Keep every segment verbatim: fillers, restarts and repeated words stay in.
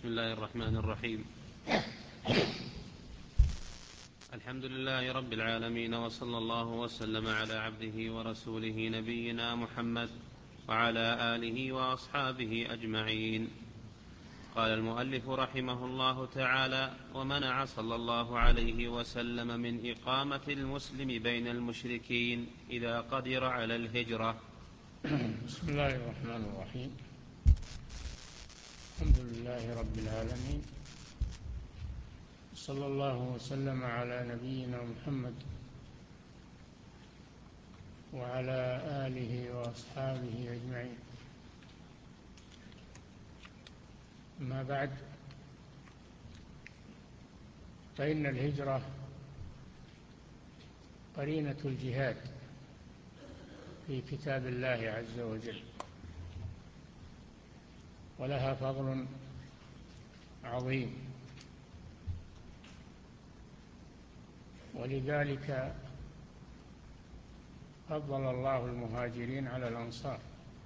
بسم الله الرحمن الرحيم. الحمد لله رب العالمين، وصلى الله وسلم على عبده ورسوله نبينا محمد وعلى آله وأصحابه أجمعين. قال المؤلف رحمه الله تعالى: ومنع صلى الله عليه وسلم من إقامة المسلم بين المشركين إذا قدر على الهجرة. بسم الله الرحمن الرحيم. الحمد لله رب العالمين، صلى الله وسلم على نبينا محمد وعلى آله وأصحابه أجمعين. أما بعد، فإن الهجرة قرينة الجهاد في كتاب الله عز وجل، ولها فضل عظيم، ولذلك فضل الله المهاجرين على الأنصار،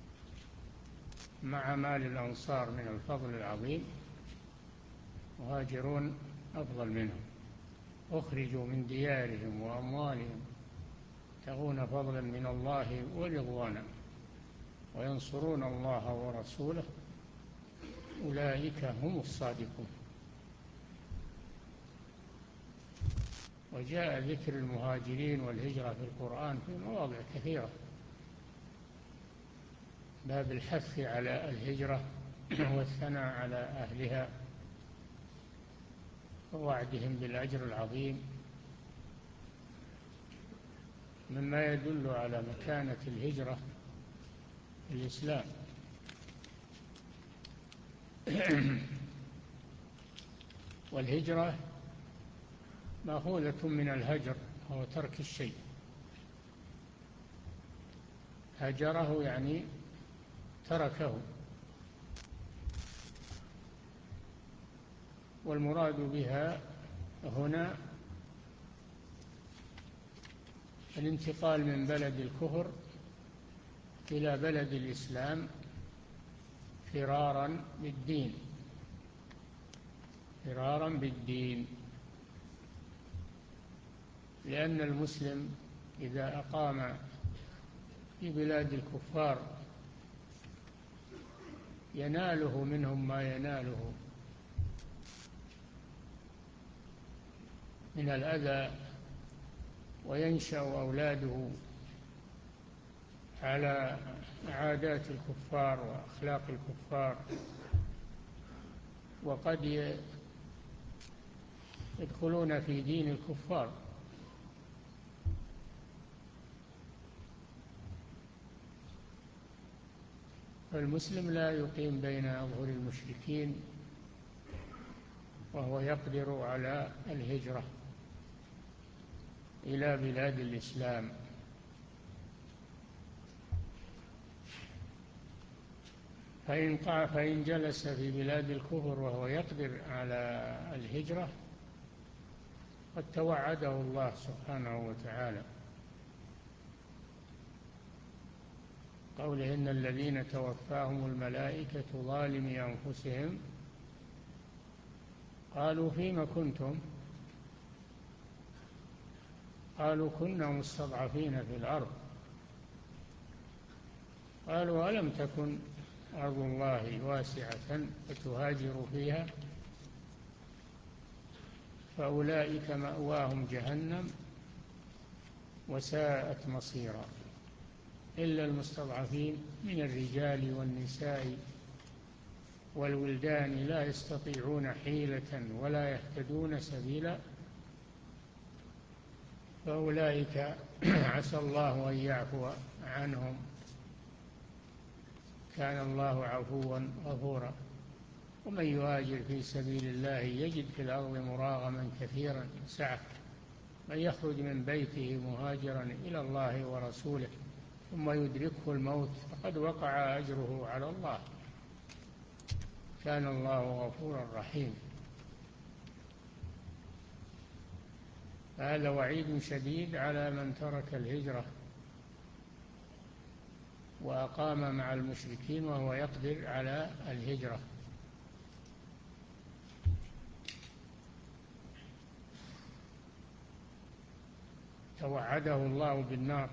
مع ما للأنصار من الفضل العظيم مهاجرون أفضل منهم، أخرجوا من ديارهم وأموالهم يبتغون فضلا من الله ورضوانا وينصرون الله ورسوله، أولئك هم الصادقون. وجاء ذكر المهاجرين والهجرة في القرآن في مواضع كثيرة، باب الحث على الهجرة والثناء على أهلها ووعدهم بالأجر العظيم، مما يدل على مكانة الهجرة في الإسلام. والهجرة مأخوذة من الهجر، هو ترك الشيء. هجره يعني تركه، والمراد بها هنا الانتقال من بلد الكفر إلى بلد الإسلام فرارا بالدين، فرارا بالدين، لأن المسلم إذا أقام في بلاد الكفار يناله منهم ما يناله من الأذى، وينشأ أولاده على عادات الكفار وأخلاق الكفار، وقد يدخلون في دين الكفار. فالمسلم لا يقيم بين أظهر المشركين وهو يقدر على الهجرة إلى بلاد الإسلام. فإن فإن جلس في بلاد الكفر وهو يقدر على الهجرة قد توعده الله سبحانه وتعالى، قوله: إن الذين توفاهم الملائكة ظالمي أنفسهم قالوا فيم كنتم؟ قالوا كنا مستضعفين في الأرض. قالوا ألم تكن أرض الله واسعة فتهاجروا فيها؟ فأولئك مأواهم جهنم وساءت مصيرا، إلا المستضعفين من الرجال والنساء والولدان لا يستطيعون حيلة ولا يهتدون سبيلا، فأولئك عسى الله أن يعفو عنهم، كان الله عفوا غفورا. ومن يهاجر في سبيل الله يجد في الأرض مراغما كثيرا سعة، من يخرج من بيته مهاجرا إلى الله ورسوله ثم يدركه الموت فقد وقع أجره على الله، كان الله غفورا رحيما. هذا وعيد شديد على من ترك الهجرة وأقام مع المشركين وهو يقدر على الهجرة. توعده الله بالنار،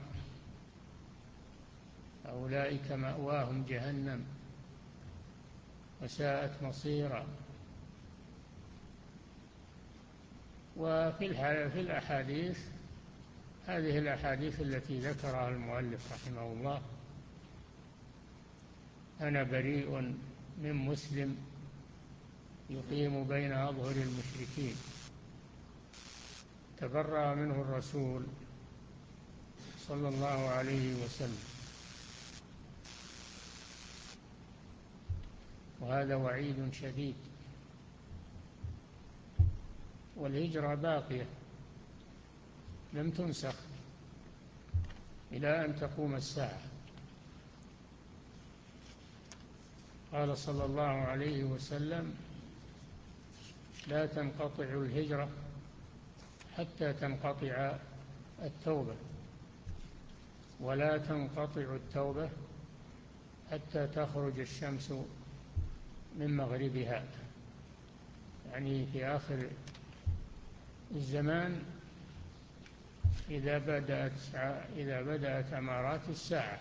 أولئك مأواهم جهنم وساءت مصيرا. وفي في الأحاديث، هذه الأحاديث التي ذكرها المؤلف رحمه الله: أنا بريء من مسلم يقيم بين أظهر المشركين، تبرأ منه الرسول صلى الله عليه وسلم. وهذا وعيد شديد. والهجرة باقية لم تنسخ إلى أن تقوم الساعة. قال صلى الله عليه وسلم: لا تنقطع الهجرة حتى تنقطع التوبة، ولا تنقطع التوبة حتى تخرج الشمس من مغربها. يعني في آخر الزمان، إذا بدأت إذا بدأت أمارات الساعة،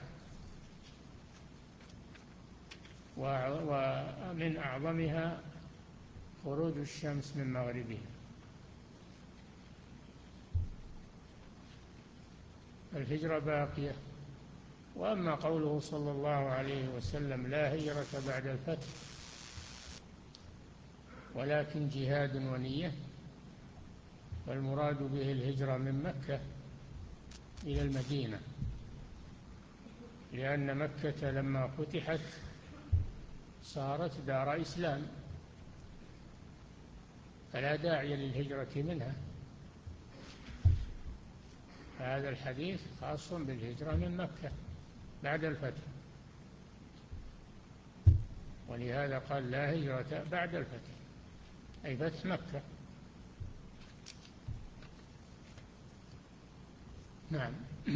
ومن أعظمها خروج الشمس من مغربها. الهجرة باقية. وأما قوله صلى الله عليه وسلم: لا هجرة بعد الفتح ولكن جهاد ونية، فالمراد به الهجرة من مكة إلى المدينة، لأن مكة لما فتحت صارت دار إسلام، فلا داعي للهجرة منها. هذا الحديث خاص بالهجرة من مكة بعد الفتح، ولهذا قال: لا هجرة بعد الفتح، أي فتح مكة. نعم.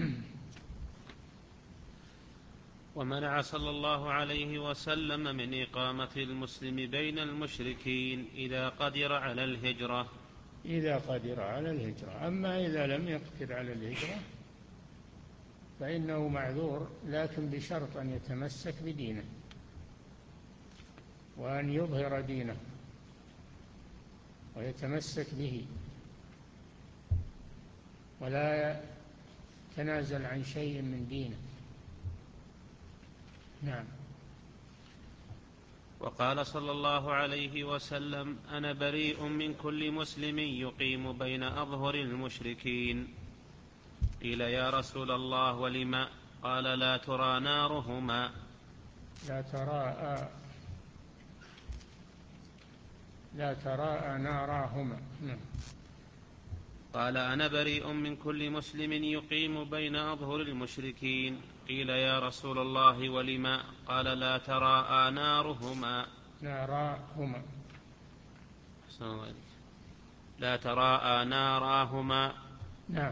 ومنع صلى الله عليه وسلم من إقامة المسلم بين المشركين إذا قدر على الهجرة. إذا قدر على الهجرة. أما إذا لم يقدر على الهجرة فإنه معذور، لكن بشرط أن يتمسك بدينه وأن يظهر دينه ويتمسك به، ولا يتنازل عن شيء من دينه. نعم. وقال صلى الله عليه وسلم: أنا بريء من كل مسلم يقيم بين أظهر المشركين. قيل: يا رسول الله ولم؟ قال: لا ترى نارهما. لا تراءى لا تراءى ناراهما. نعم. قال: أنا بريء من كل مسلم يقيم بين أظهر المشركين. قيل: يا رسول الله ولم؟ قال: لا تراءى نارهما. ناراهما. لا تراءى ناراهما. نعم.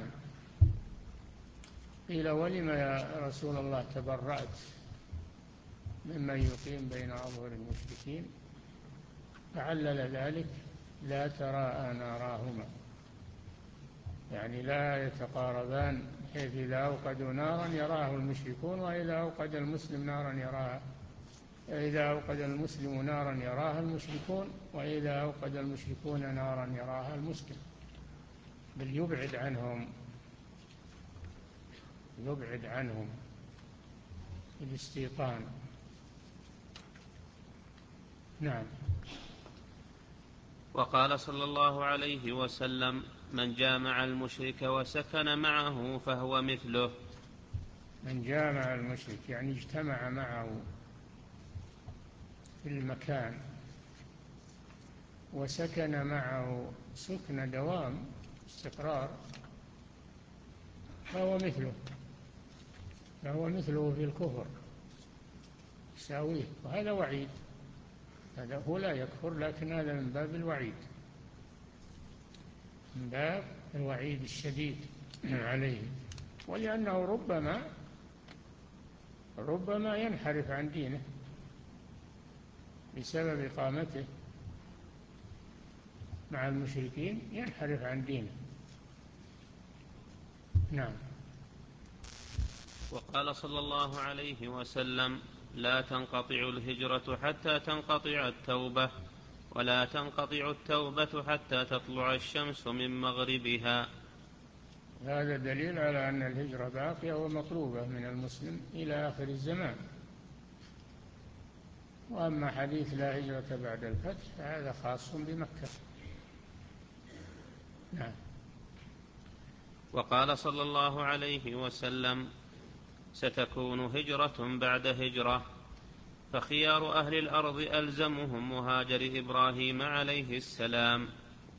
قيل: ولم يا رسول الله تبرأت ممن يقيم بين أظهر المشركين؟ فعلل ذلك: لا تراءى ناراهما، يعني لا يتقاربان، حيث إذا أوقدوا نارا يراها المشركون، وإذا أوقد المسلم نارا يراها إذا أوقد المسلم نارا يراها المشركون، وإذا أوقد المشركون نارا يراها المسلم، بل يبعد عنهم يبعد عنهم الاستيطان. نعم. وقال صلى الله عليه وسلم: من جامع المشرك وسكن معه فهو مثله. من جامع المشرك يعني اجتمع معه في المكان وسكن معه سكن دوام استقرار، فهو مثله فهو مثله في الكفر يساويه. وهذا وعيد، هذا هو لا يكفر، لكن هذا من باب الوعيد، من باب الوعيد الشديد عليه. ولأنه ربما ربما ينحرف عن دينه بسبب إقامته مع المشركين، ينحرف عن دينه. نعم. وقال صلى الله عليه وسلم: لا تنقطع الهجرة حتى تنقطع التوبة، ولا تنقطع التوبة حتى تطلع الشمس من مغربها. هذا دليل على أن الهجرة باقية ومطلوبة من المسلم إلى آخر الزمان. وأما حديث لا هجرة بعد الفتح فهذا خاص بمكة. نعم. وقال صلى الله عليه وسلم: ستكون هجرة بعد هجرة، فخيار أهل الأرض ألزمهم مهاجر إبراهيم عليه السلام.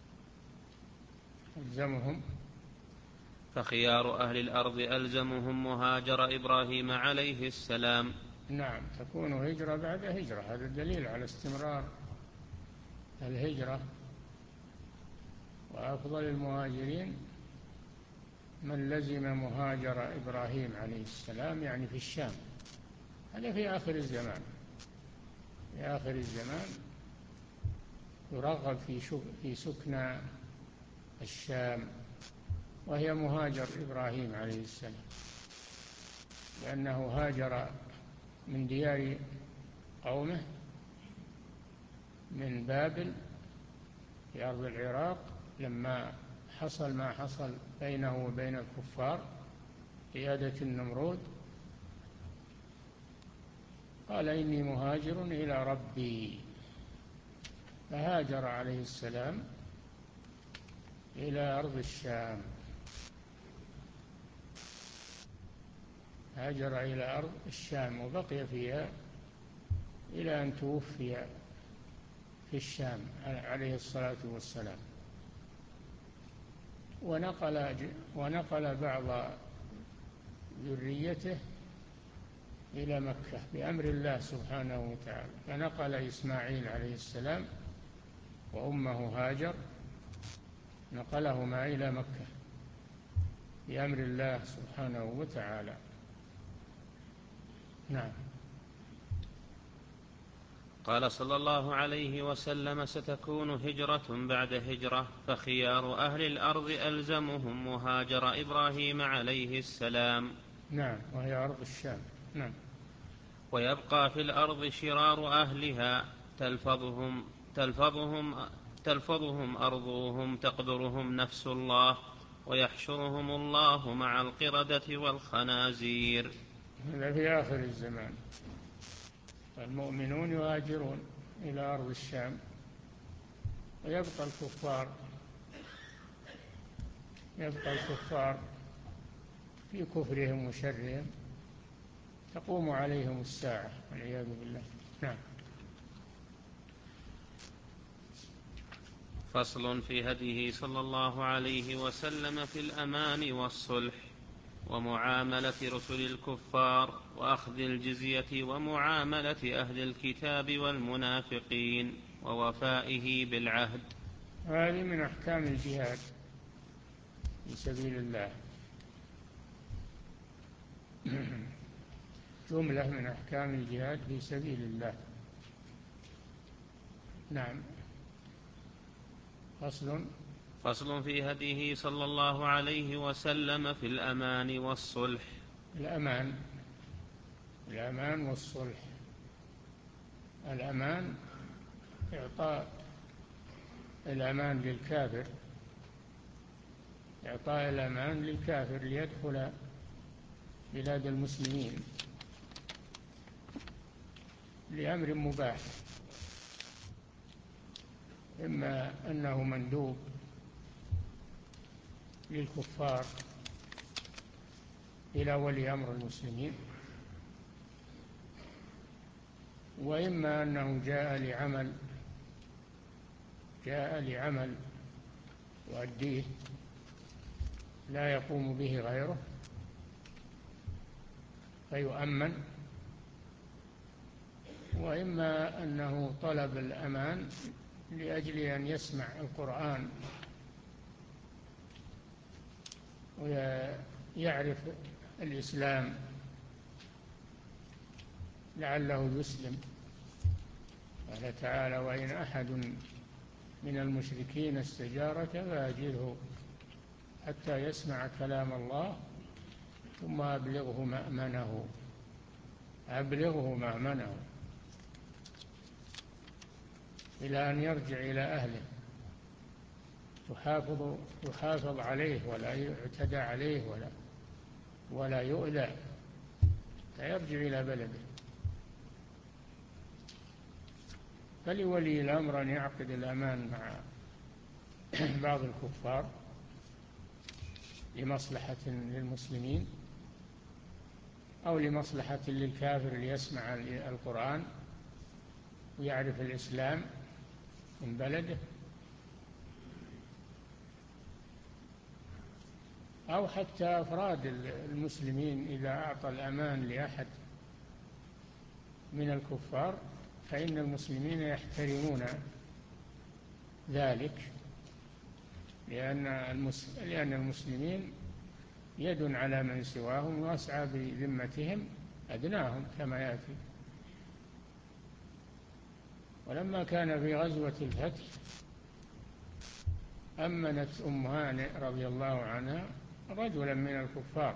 ألزمهم فخيار أهل الأرض ألزمهم مهاجر إبراهيم عليه السلام. نعم، تكون هجرة بعد هجرة، هذا الدليل على استمرار الهجرة. وأفضل المهاجرين من لزم مهاجر إبراهيم عليه السلام، يعني في الشام. هذا في آخر الزمان. في آخر الزمان يرغب في في سكنى الشام، وهي مهاجر إبراهيم عليه السلام، لأنه هاجر من ديار قومه من بابل في أرض العراق لما حصل ما حصل بينه وبين الكفار قيادة النمرود، قال إني مهاجر إلى ربي، فهاجر عليه السلام إلى أرض الشام. هاجر إلى أرض الشام وبقي فيها إلى أن توفي في الشام عليه الصلاة والسلام. ونقل ونقل بعض ذريته إلى مكة بأمر الله سبحانه وتعالى، فنقل إسماعيل عليه السلام وأمه هاجر، نقلهما إلى مكة بأمر الله سبحانه وتعالى. نعم. قال صلى الله عليه وسلم: ستكون هجرة بعد هجرة، فخيار أهل الأرض ألزمهم مهاجر إبراهيم عليه السلام. نعم، وهي أرض الشام. نعم. ويبقى في الأرض شرار أهلها تلفظهم تلفظهم تلفظهم أرضهم تقدرهم نفس الله، ويحشرهم الله مع القردة والخنازير. هذا في آخر الزمان. المؤمنون يهاجرون إلى أرض الشام، ويبقى الكفار يبقى الكفار في كفرهم وشرهم، تقوم عليهم الساعة والعياذ بالله. نعم. فصل في هديه صلى الله عليه وسلم في الأمان والصلح، ومعاملة رسل الكفار، وأخذ الجزية، ومعاملة أهل الكتاب والمنافقين، ووفائه بالعهد. هذه من أحكام الجهاد في سبيل الله، جملة من أحكام الجهاد في سبيل الله. نعم. فصل فصل في هديه صلى الله عليه وسلم في الأمان والصلح. الأمان الأمان والصلح. الأمان إعطاء الأمان للكافر، إعطاء الأمان للكافر ليدخل بلاد المسلمين لأمر مباح، إما أنه مندوب للكفار إلى ولي أمر المسلمين، وإما أنه جاء لعمل جاء لعمل يؤديه لا يقوم به غيره فيؤمن، وإما أنه طلب الأمان لأجل أن يسمع القرآن ويعرف الإسلام لعله يسلم. قال تعالى: وإن أحد من المشركين استجارك فأجره حتى يسمع كلام الله ثم أبلغه مأمنه أبلغه مأمنه إلى أن يرجع إلى أهله، يحافظ يحافظ عليه ولا يعتدى عليه ولا ولا يؤذى، فيرجع إلى بلده. فلولي الأمر أن يعقد الأمان مع بعض الكفار لمصلحة للمسلمين أو لمصلحة للكافر ليسمع القرآن ويعرف الإسلام من بلده، أو حتى أفراد المسلمين إذا أعطى الأمان لأحد من الكفار فإن المسلمين يحترمون ذلك، لأن لأن المسلمين يد على من سواهم ويسعى بذمتهم أدناهم كما يأتي. ولما كان في غزوة الفتح أمنت أم هانئ رضي الله عنها رجلا من الكفار،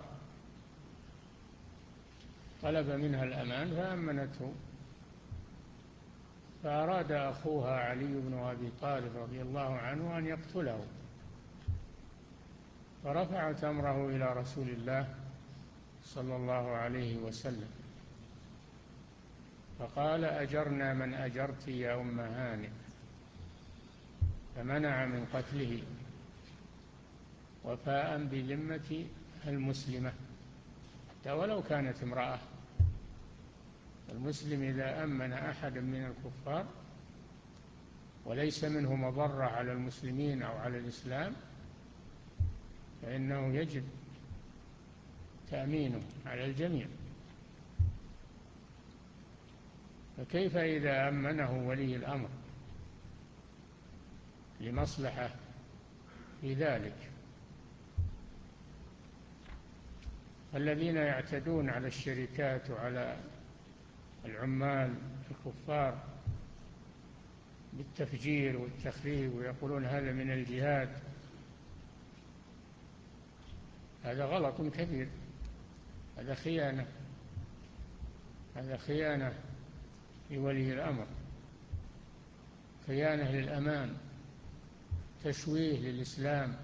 طلب منها الأمان فأمنته، فأراد أخوها علي بن أبي طالب رضي الله عنه أن يقتله، فرفعت أمره إلى رسول الله صلى الله عليه وسلم فقال: أجرنا من أجرت يا أم هانئ، فمنع من قتله وفاء بذمة المسلمة حتى ولو كانت امرأة. المسلم إذا أمن أحدا من الكفار وليس منه مضرة على المسلمين أو على الإسلام فإنه يجب تأمينه على الجميع. فكيف إذا أمنه ولي الأمر لمصلحة في ذلك؟ الذين يعتدون على الشركات وعلى العمال الكفار بالتفجير والتخريب ويقولون هذا من الجهاد، هذا غلط كبير، هذا خيانة، هذا خيانة لولي الأمر، خيانة للأمان، تشويه للإسلام،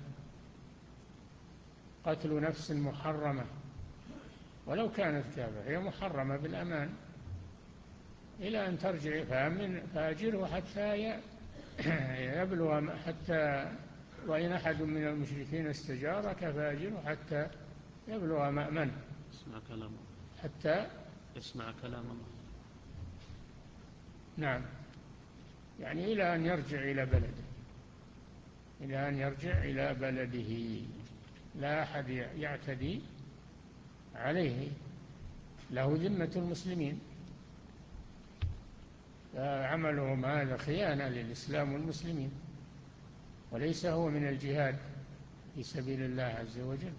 قتل نفس محرمة ولو كانت كافرة هي محرمة بالأمان إلى أن ترجع، فأمن فأجره حتى يبلغ، حتى وإن أحد من المشركين استجارك فأجره حتى يبلغ مأمنه، يسمع كلام الله، حتى يسمع كلام الله. نعم، يعني إلى أن يرجع إلى بلده، إلى أن يرجع إلى بلده، لا أحد يعتدي عليه، له ذمة المسلمين، فعملهم هذا خيانة للإسلام والمسلمين وليس هو من الجهاد في سبيل الله عز وجل.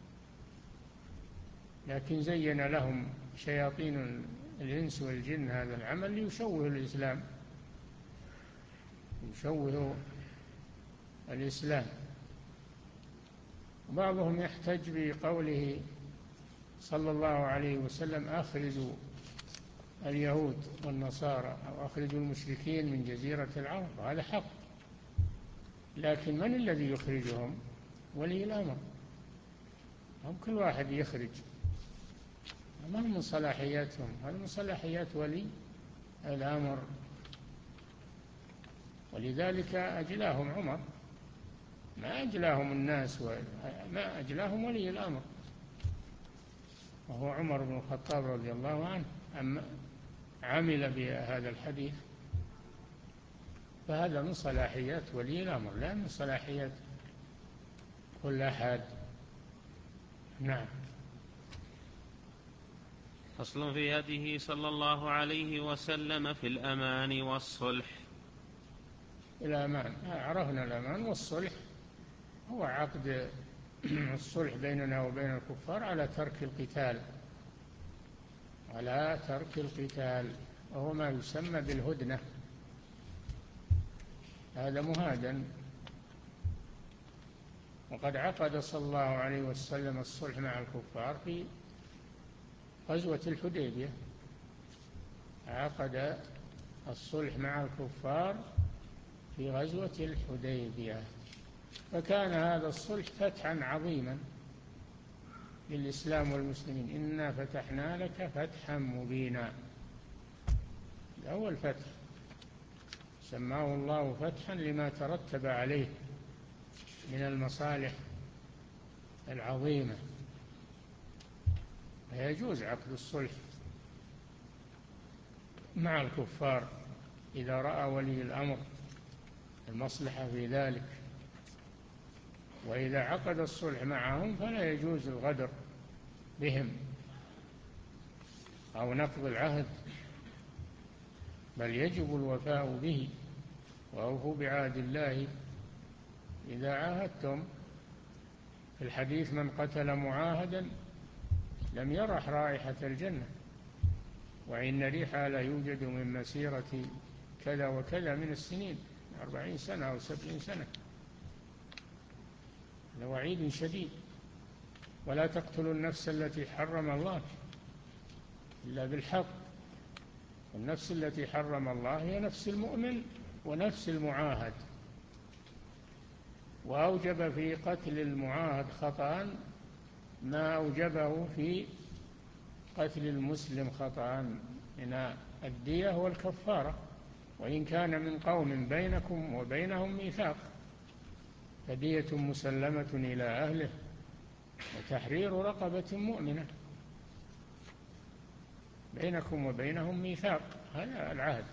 لكن زين لهم شياطين الإنس والجن هذا العمل ليشوه الإسلام، يشوه الإسلام. بعضهم يحتج بقوله صلى الله عليه وسلم: أخرجوا اليهود والنصارى أو أخرجوا المشركين من جزيرة العرب، وهذا حق، لكن من الذي يخرجهم؟ ولي الأمر، هم كل واحد يخرج، ما من صلاحياتهم، هذا من صلاحيات ولي الأمر. ولذلك أجلاهم عمر، ما أجلاهم الناس، ما أجلاهم ولي الأمر وهو عمر بن الخطاب رضي الله عنه، أما عمل بهذا الحديث، فهذا من صلاحيات ولي الأمر لا من صلاحيات كل أحد. نعم. فصل في هديه صلى الله عليه وسلم في الأمان والصلح. الأمان عرفنا، الأمان والصلح هو عقد الصلح بيننا وبين الكفار على ترك القتال، على ترك القتال، وهو ما يسمى بالهدنة، هذا مهادن. وقد عقد صلى الله عليه وسلم الصلح مع الكفار في غزوة الحديبية، عقد الصلح مع الكفار في غزوة الحديبية، فكان هذا الصلح فتحا عظيما للإسلام والمسلمين. إنا فتحنا لك فتحا مبينا، أول فتح سماه الله فتحا لما ترتب عليه من المصالح العظيمة. فيجوز عقد الصلح مع الكفار إذا رأى ولي الأمر المصلحة في ذلك، وإذا عقد الصلح معهم فلا يجوز الغدر بهم أو نقض العهد، بل يجب الوفاء به. وأوفوا بعهد الله إذا عاهدتم. في الحديث: من قتل معاهدا لم يرح رائحة الجنة، وإن ريحها لا يوجد من مسيرة كذا وكذا من السنين، أربعين سنة أو سبعين سنة. لوعيد شديد. ولا تقتلوا النفس التي حرم الله إلا بالحق، النفس التي حرم الله هي نفس المؤمن ونفس المعاهد. وأوجب في قتل المعاهد خطأ ما أوجبه في قتل المسلم خطأ من الدية والكفارة، وإن كان من قوم بينكم وبينهم ميثاق فدية مسلمة إلى أهله وتحرير رقبة مؤمنة. بينكم وبينهم ميثاق، هذا العهد،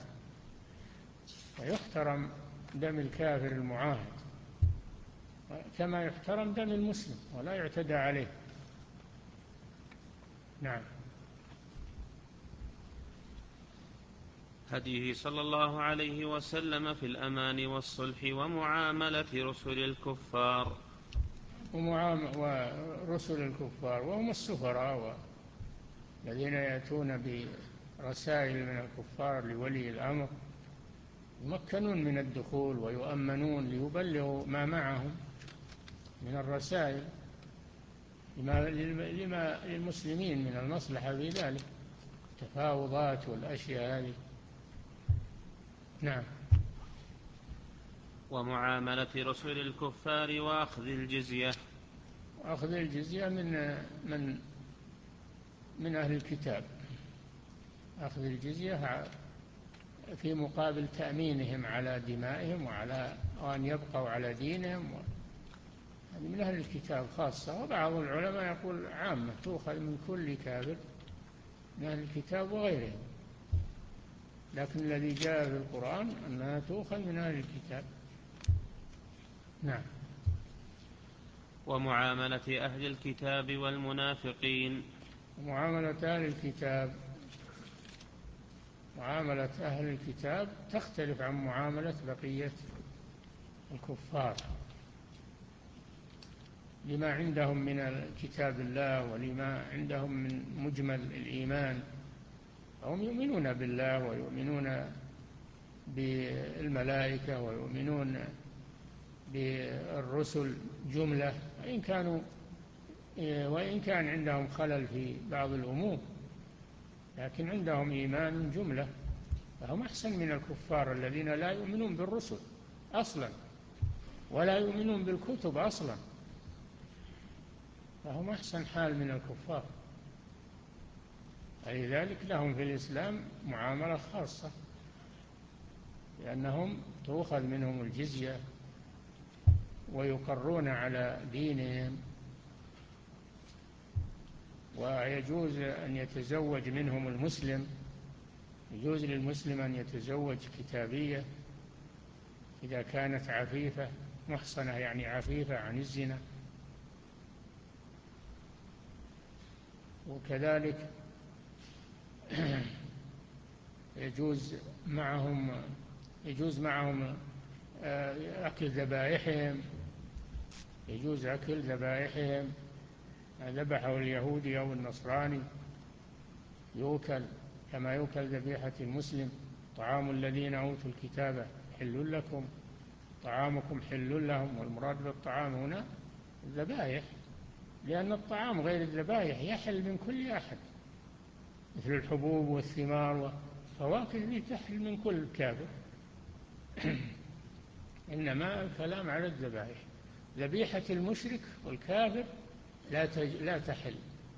فيحترم دم الكافر المعاهد كما يحترم دم المسلم ولا يعتدى عليه. نعم. هديه صلى الله عليه وسلم في الأمان والصلح ومعاملة رسل الكفار. ورسل الكفار وهم السفراء الذين يأتون برسائل من الكفار لولي الأمر، يمكنون من الدخول ويؤمنون ليبلغوا ما معهم من الرسائل لما للمسلمين من المصلحة في ذلك، التفاوضات والأشياء هذه. نعم. ومعاملة رسل الكفار وأخذ الجزية. وأخذ الجزية من من من أهل الكتاب، أخذ الجزية في مقابل تأمينهم على دمائهم وعلى وأن يبقوا على دينهم، هذه من أهل الكتاب خاصة. وبعض العلماء يقول عامة، تؤخذ من كل كافر من أهل الكتاب وغيرهم، لكن الذي جاء في القرآن أنها تؤخذ من أهل الكتاب. نعم. ومعاملة أهل الكتاب والمنافقين. معاملة أهل الكتاب، معاملة أهل الكتاب تختلف عن معاملة بقية الكفار، لما عندهم من كتاب الله ولما عندهم من مجمل الإيمان. هم يؤمنون بالله ويؤمنون بالملائكة ويؤمنون بالرسل جملة، وإن كانوا وإن كان عندهم خلل في بعض الأمور، لكن عندهم إيمان جملة، فهم أحسن من الكفار الذين لا يؤمنون بالرسل أصلا ولا يؤمنون بالكتب أصلا، فهم أحسن حال من الكفار. ولذلك لهم في الإسلام معاملة خاصة، لأنهم تؤخذ منهم الجزية ويقرون على دينهم، ويجوز أن يتزوج منهم المسلم، يجوز للمسلم أن يتزوج كتابية إذا كانت عفيفة محصنة، يعني عفيفة عن الزنا. وكذلك يجوز معهم يجوز معهم أكل ذبائحهم، يجوز أكل ذبائحهم، ذبحه اليهودي أو النصراني يؤكل كما يؤكل ذبيحة المسلم. طعام الذين أوتوا الكتاب حل لكم طعامكم حل لهم، والمراد بالطعام هنا الذبائح، لأن الطعام غير الذبائح يحل من كل أحد، مثل الحبوب والثمار والفواكه ذي تحل من كل كافر. إنما الكلام على الذبائح. ذبيحة المشرك والكافر لا لا تحل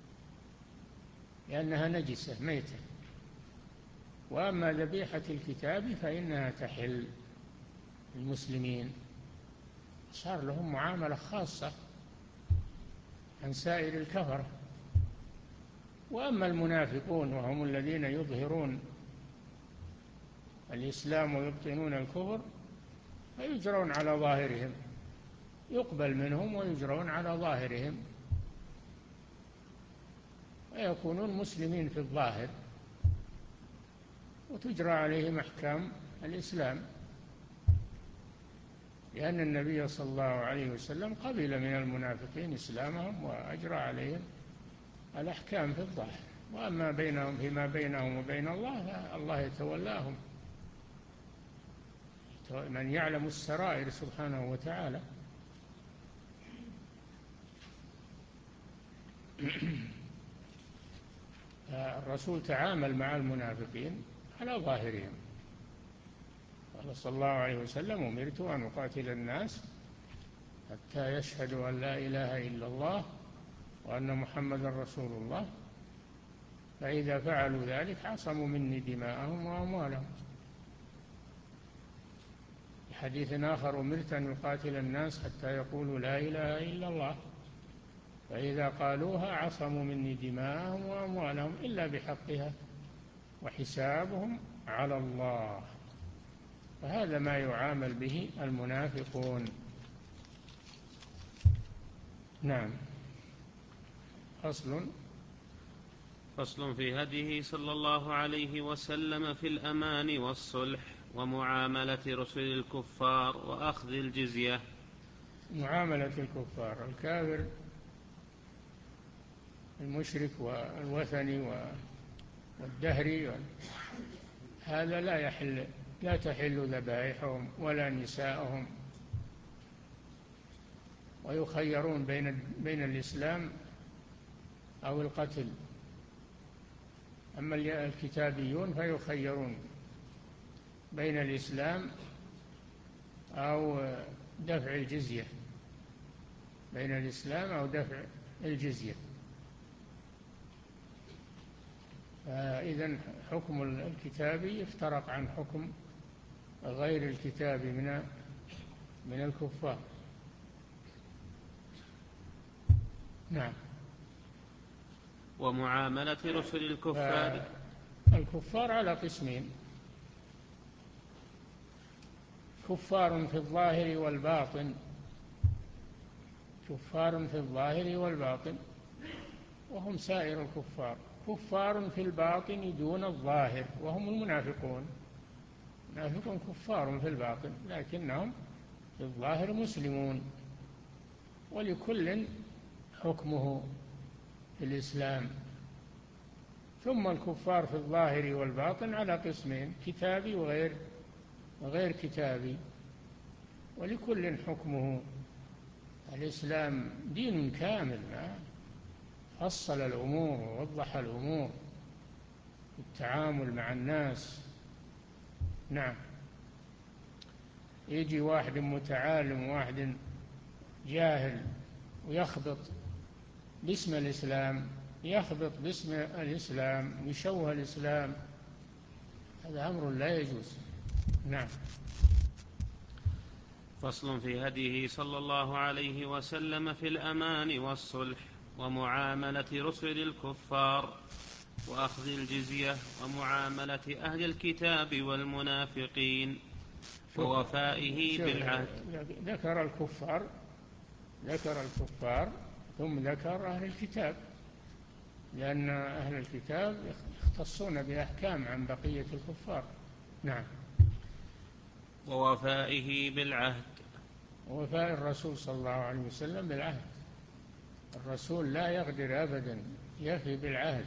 لأنها نجسة ميتة، وأما ذبيحة الكتاب فإنها تحل المسلمين، صار لهم معاملة خاصة عن سائر الكفرة. وأما المنافقون وهم الذين يظهرون الإسلام ويبطنون الكفر فيجرون على ظاهرهم، يقبل منهم ويجرون على ظاهرهم ويكونون مسلمين في الظاهر وتجرى عليهم أحكام الإسلام، لأن النبي صلى الله عليه وسلم قبل من المنافقين إسلامهم وأجرى عليهم الأحكام في الظاهر. وأما بينهم فيما بينهم وبين الله الله يتولاهم، من يعلم السرائر سبحانه وتعالى. الرسول تعامل مع المنافقين على ظاهرهم، قال صلى الله عليه وسلم: أمرت أن أقاتل الناس حتى يشهدوا أن لا إله إلا الله وأن محمدا رسول الله، فإذا فعلوا ذلك عصموا مني دماءهم وأموالهم. في حديث آخر: أمرت أن أقاتل الناس حتى يقولوا لا إله إلا الله، فإذا قالوها عصموا مني دماءهم وأموالهم إلا بحقها وحسابهم على الله. فهذا ما يعامل به المنافقون. نعم. فصل فصل في هديه صلى الله عليه وسلم في الأمان والصلح ومعاملة رسل الكفار وأخذ الجزية. معاملة الكفار، الكافر المشرك والوثني والدهري، هذا لا يحل لا تحل ذبائحهم ولا نساءهم، ويخيرون بين بين الإسلام أو القتل. أما الكتابيون فيخيرون بين الإسلام أو دفع الجزية، بين الإسلام أو دفع الجزية. فإذن حكم الكتابي يفترق عن حكم غير الكتابي من من الكفار. نعم. ومعاملة رسل الكفار، الكفار على قسمين: كفار في الظاهر والباطن، كفار في الظاهر والباطن وهم سائر الكفار. كفار في الباطن دون الظاهر وهم المنافقون. المنافقون كفار في الباطن لكنهم في الظاهر مسلمون، ولكل حكمه في الإسلام. ثم الكفار في الظاهر والباطن على قسمين: كتابي وغير وغير كتابي، ولكل حكمه. الإسلام دين كامل، فصل الأمور ووضح الأمور في التعامل مع الناس. نعم. يجي واحد متعالم وواحد جاهل ويخبط باسم الإسلام، يخبط باسم الإسلام ويشوه الإسلام، هذا أمر لا يجوز. نعم. فصل في هديه صلى الله عليه وسلم في الأمان والصلح ومعاملة رسل الكفار وأخذ الجزية ومعاملة أهل الكتاب والمنافقين ووفائه بالعهد. ذكر الكفار ذكر الكفار ثم ذكر أهل الكتاب، لأن أهل الكتاب يختصون بأحكام عن بقية الكفار. نعم. ووفائه بالعهد، ووفاء الرسول صلى الله عليه وسلم بالعهد. الرسول لا يغدر أبدا، يفي بالعهد،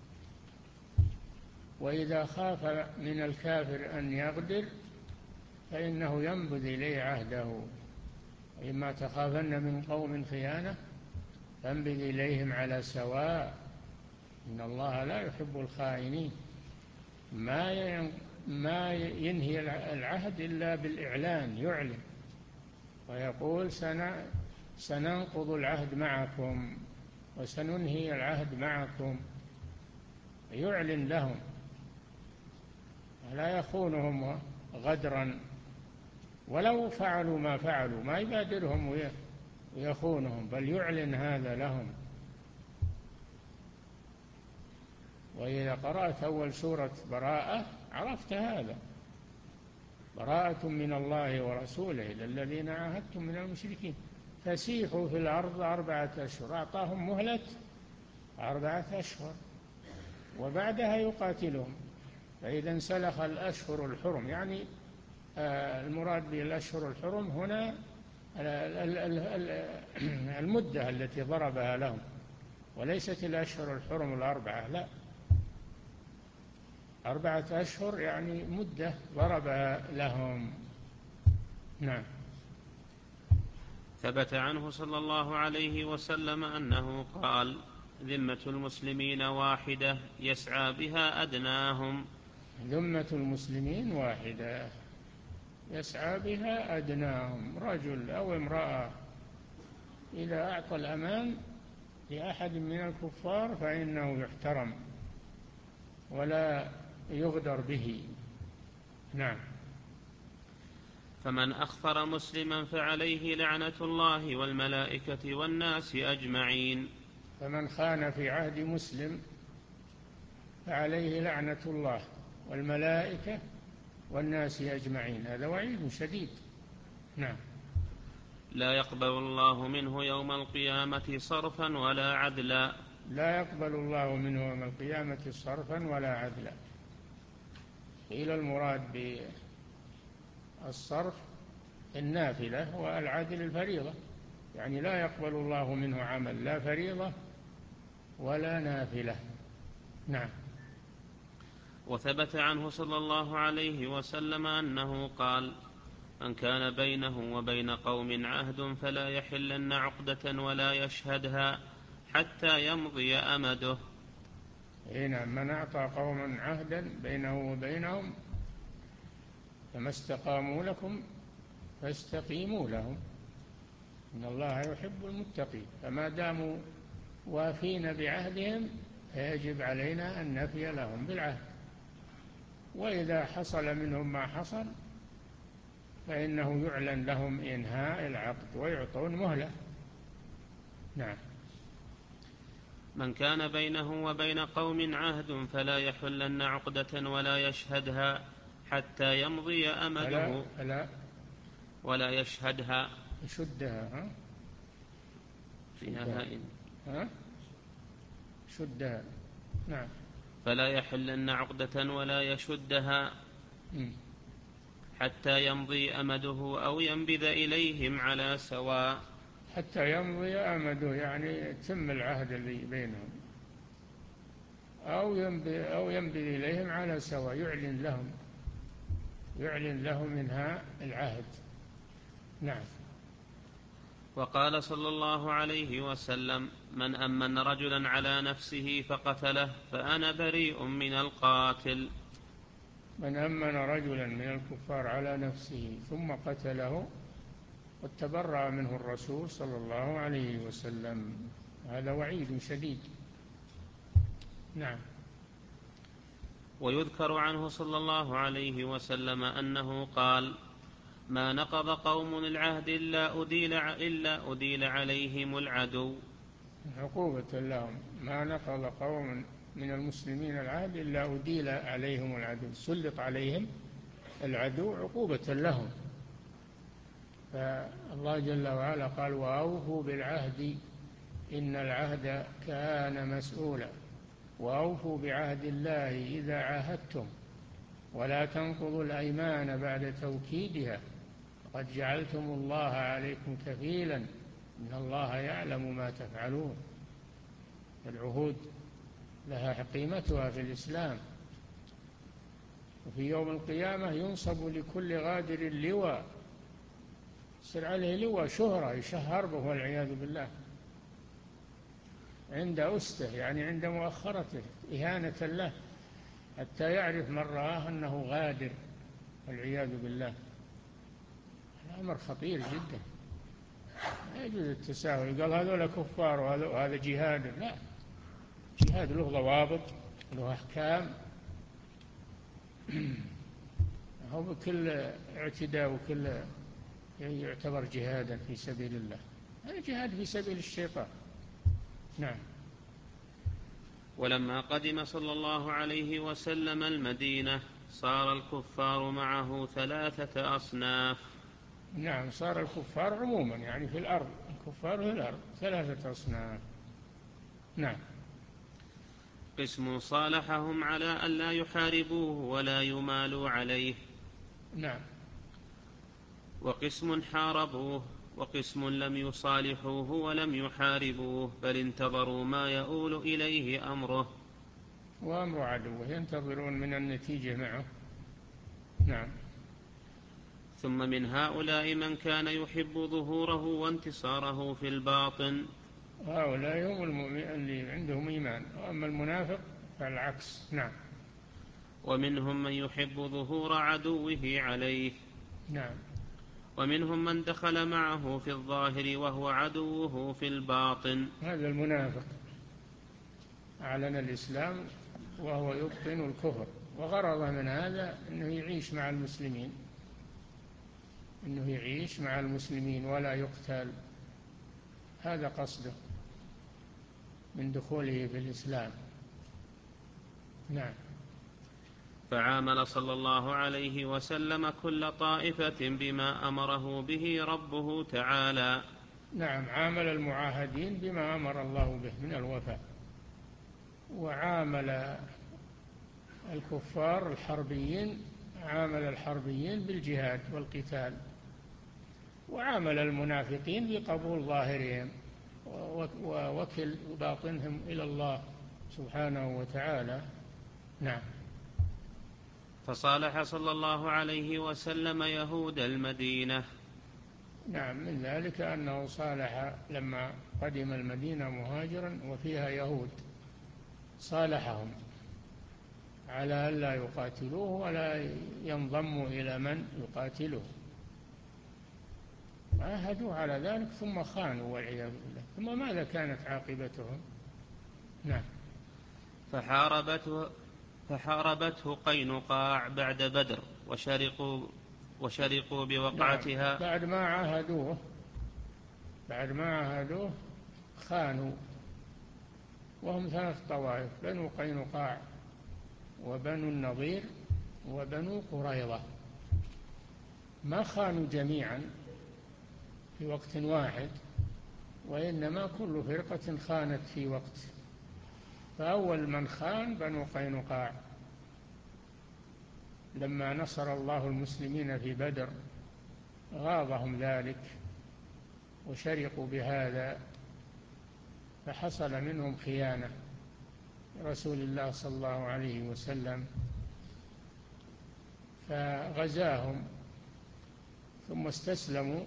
وإذا خاف من الكافر أن يغدر فإنه ينبذ إليه عهده إما تخافن من قوم خيانة فانبذ إليهم على سواء إن الله لا يحب الخائنين. ما ما ينهي العهد إلا بالإعلان، يعلن ويقول سننقض العهد معكم وسننهي العهد معكم، يعلن لهم، لا يخونهم غدرا ولو فعلوا ما فعلوا، ما يبادرهم ويخونهم، بل يعلن هذا لهم. وإذا قرأت أول سورة براءة عرفت هذا، براءة من الله ورسوله إلى الذين عاهدتم من المشركين فسيحوا في الأرض أربعة أشهر، أعطاهم مهلة أربعة أشهر وبعدها يقاتلهم، فإذا انسلخ الأشهر الحرم، يعني المراد بالأشهر الحرم هنا المدة التي ضربها لهم، وليست الأشهر الحرم الأربعة، لا، أربعة أشهر يعني مدة ضربها لهم. نعم. ثبت عنه صلى الله عليه وسلم أنه قال: ذمة المسلمين واحدة يسعى بها أدناهم. ذمة المسلمين واحدة يسعى بها أدناهم، رجل أو امرأة إذا أعطى الأمان لأحد من الكفار فإنه يحترم ولا يغدر به. نعم. فمن أخفر مسلما فعليه لعنة الله والملائكة والناس أجمعين. فمن خان في عهد مسلم فعليه لعنة الله والملائكة والناس أجمعين، هذا وعيد شديد. نعم. لا يقبل الله منه يوم القيامة صرفا ولا عدلا. لا يقبل الله منه يوم القيامة صرفا ولا عدلا. قيل المراد بالصرف النافلة والعدل الفريضة، يعني لا يقبل الله منه عمل لا فريضة ولا نافلة. نعم. وثبت عنه صلى الله عليه وسلم أنه قال: من كان بينه وبين قوم عهد فلا يحلن عقدة ولا يشهدها حتى يمضي أمده. هنا من أعطى قوما عهدا بينه وبينهم فما استقاموا لكم فاستقيموا لهم إن الله يحب المتقين، فما داموا وافين بعهدهم فيجب علينا أن نفي لهم بالعهد، وإذا حصل منهم ما حصل فإنه يعلن لهم إنهاء العقد ويعطون مهلة. نعم. من كان بينه وبين قوم عهد فلا يحلن عقدة ولا يشهدها حتى يمضي أمده. فلا, فلا ولا يشهدها. يشدها. ها؟ فيها هائن. ها؟ شدها. نعم. فلا يحلن عقدة ولا يشدها م. حتى يمضي أمده أو ينبذ إليهم على سواء. حتى يمضي أمده يعني يتم العهد الذي بينهم، أو ينبذ, أو ينبذ إليهم على سواء، يعلن لهم يعلن لهم إنهاء العهد. نعم. وقال صلى الله عليه وسلم: من أمن رجلا على نفسه فقتله فأنا بريء من القاتل. من أمن رجلا من الكفار على نفسه ثم قتله قد تبرأ منه الرسول صلى الله عليه وسلم، هذا وعيد شديد. نعم. ويذكر عنه صلى الله عليه وسلم أنه قال: ما نقض قوم العهد إلا أديل, إلا أديل عليهم العدو. عقوبة لهم، ما نقض قوم من المسلمين العهد إلا أديل عليهم العدو، سلط عليهم العدو عقوبة لهم. فالله جل وعلا قال: وأوفوا بالعهد إن العهد كان مسؤولا، وأوفوا بعهد الله إذا عاهدتم ولا تنقضوا الأيمان بعد توكيدها قد جعلتم الله عليكم كفيلا إن الله يعلم ما تفعلون. العهود لها قيمتها في الإسلام، وفي يوم القيامة ينصب لكل غادر لواء يصير عليه لواء شهرة يشهر به والعياذ بالله عند أسته، يعني عند مؤخرته، إهانة له، حتى يعرف من رآه أنه غادر والعياذ بالله. الأمر خطير جدا، لا يجوز التساهل. قال هذول كفار وهذا جهاد، لا، جهاد له ضوابط له أحكام. هو بكل اعتداء وكل يعتبر جهادا في سبيل الله، هذا جهاد في سبيل الشيطان. نعم. ولما قدم صلى الله عليه وسلم المدينة صار الكفار معه ثلاثة أصناف. نعم، صار الكفار عموما يعني في الأرض، الكفار في الأرض ثلاثة أصناف. نعم. قسم صالحهم على ألا يحاربوه ولا يمالوا عليه. نعم. وقسم حاربوه، وقسم لم يصالحوه ولم يحاربوه بل انتظروا ما يؤول إليه أمره وأمر عدوه، ينتظرون من النتيجة معه. نعم. ثم من هؤلاء من كان يحب ظهوره وانتصاره في الباطن، هؤلاء هم المؤمن اللي عندهم إيمان، وأما المنافق فالعكس. نعم. ومنهم من يحب ظهور عدوه عليه. نعم. ومنهم من دخل معه في الظاهر وهو عدوه في الباطن. هذا المنافق أعلن الإسلام وهو يبطن الكفر، وغرضه من هذا أنه يعيش مع المسلمين، أنه يعيش مع المسلمين ولا يقتل، هذا قصده من دخوله في الإسلام. نعم. فعامل صلى الله عليه وسلم كل طائفة بما أمره به ربه تعالى. نعم، عامل المعاهدين بما أمر الله به من الوفاء، وعامل الكفار الحربيين، عامل الحربيين بالجهاد والقتال، وعامل المنافقين بقبول ظاهرهم ووكل باطنهم إلى الله سبحانه وتعالى. نعم. فصالح صلى الله عليه وسلم يهود المدينة. نعم، من ذلك أنه صالح لما قدم المدينة مهاجرا وفيها يهود، صالحهم على ألا يقاتلوه ولا ينضموا إلى من يقاتله، عاهدوا على ذلك ثم خانوا والعياذ بالله. ثم ماذا كانت عاقبتهم؟ نعم. فحاربته, فحاربته قينقاع بعد بدر وشرقوا, وشرقوا بوقعتها. نعم. بعد ما عاهدوه بعد ما عاهدوه خانوا، وهم ثلاث طوائف: بنو قينقاع وبنو النضير وبنو قريظة. ما خانوا جميعا في وقت واحد، وإنما كل فرقة خانت في وقت. فأول من خان بنو قينقاع لما نصر الله المسلمين في بدر، غاضهم ذلك وشرقوا بهذا، فحصل منهم خيانة رسول الله صلى الله عليه وسلم، فغزاهم ثم استسلموا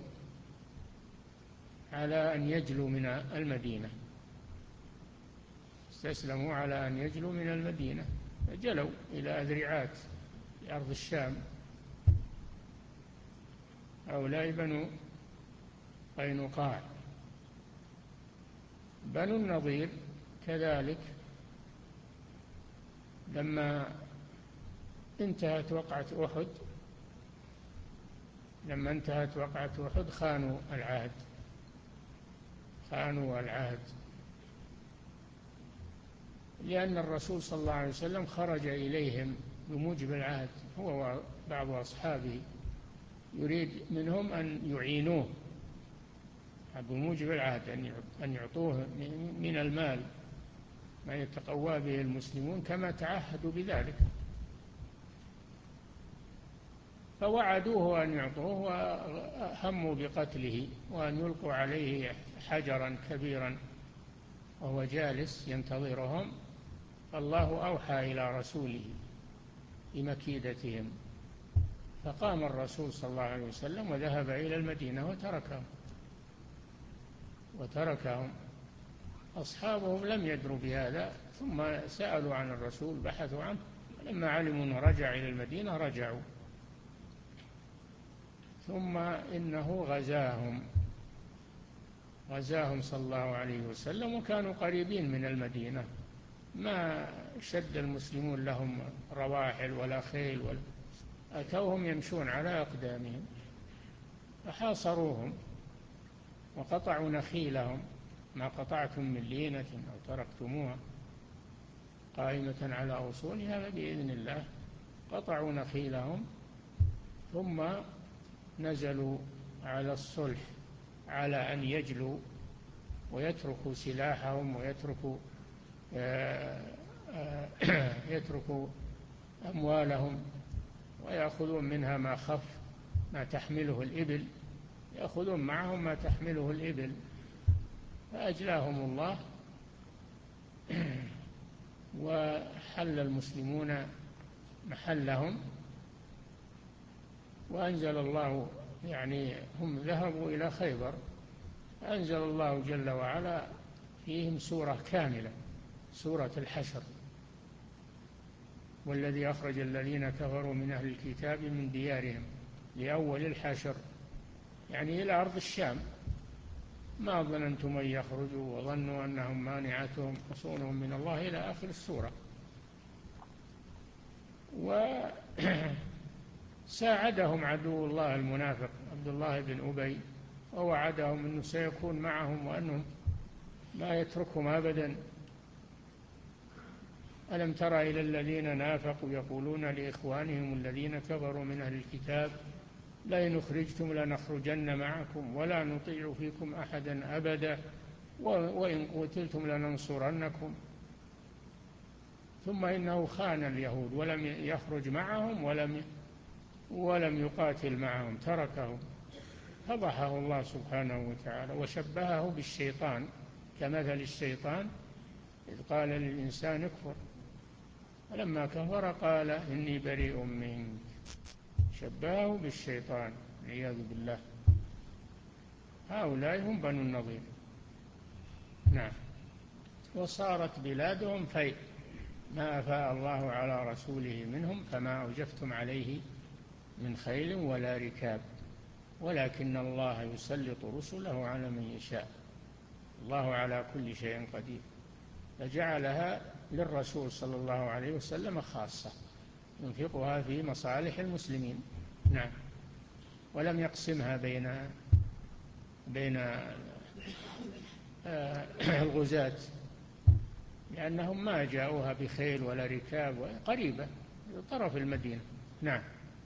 على أن يجلوا من المدينة استسلموا على أن يجلوا من المدينة فجلوا إلى أذرعات في أرض الشام. هؤلاء بنو قينقاع. بنو النضير كذلك لما انتهت وقعة أحد لما انتهت وقعة أحد خانوا العهد خانوا العهد لأن الرسول صلى الله عليه وسلم خرج إليهم بموجب العهد، هو وبعض أصحابه، يريد منهم أن يعينوه بموجب العهد، أن يعطوه من المال ما يتقوى به المسلمون كما تعهدوا بذلك، فوعدوه أن يعطوه وهموا بقتله وأن يلقوا عليه حجرا كبيرا وهو جالس ينتظرهم. فالله أوحى إلى رسوله بمكيدتهم، فقام الرسول صلى الله عليه وسلم وذهب إلى المدينة وتركهم وتركهم أصحابهم لم يدروا بهذا، ثم سألوا عن الرسول بحثوا عنه، لما علموا أنه رجع إلى المدينة رجعوا. ثم إنه غزاهم غزاهم صلى الله عليه وسلم، وكانوا قريبين من المدينة، ما شد المسلمون لهم رواحل ولا خيل ولا، أتوهم يمشون على أقدامهم فحاصروهم وقطعوا نخيلهم، ما قطعتم من لينة أو تركتموها قائمة على أصولها فبإذن الله قطعوا نخيلهم، ثم نزلوا على الصلح على أن يجلوا ويتركوا سلاحهم ويتركوا يتركوا أموالهم ويأخذون منها ما خف، ما تحمله الإبل، يأخذون معهم ما تحمله الإبل، فأجلاهم الله وحل المسلمون محلهم، وأنزل الله، يعني هم ذهبوا إلى خيبر، أنزل الله جل وعلا فيهم سورة كاملة، سورة الحشر: والذي أخرج الذين كفروا من أهل الكتاب من ديارهم لأول الحشر، يعني إلى أرض الشام، ما ظننتم أن يخرجوا وظنوا أنهم مانعتهم حصونهم من الله، إلى آخر السورة. وساعدهم عدو الله المنافق عبد الله بن أبي، ووعدهم أنه سيكون معهم وأنهم ما يتركهم أبدا. ألم تر إلى الذين نافقوا يقولون لإخوانهم الذين كفروا من أهل الكتاب لئن أخرجتم لنخرجن معكم ولا نطيع فيكم أحدا أبدا وإن قتلتم لننصرنكم. ثم إنه خان اليهود ولم يخرج معهم ولم ولم يقاتل معهم، تركهم، فضحه الله سبحانه وتعالى وشبهه بالشيطان كمثل الشيطان إذ قال للإنسان اكفر فلما كفر قال إني بريء منك، شبهه بالشيطان والعياذ بالله. هؤلاء هم بنو النضير. نعم. وصارت بلادهم فيء، ما أفاء الله على رسوله منهم فما أوجفتم عليه من خيل ولا ركاب ولكن الله يسلط رسله على من يشاء، الله على كل شيء قدير. فجعلها للرسول صلى الله عليه وسلم خاصة ينفقها في مصالح المسلمين. نعم. ولم يقسمها بين بين الغزاة، لأنهم ما جاءوها بخيل ولا ركاب، قريبة طرف المدينة. نعم.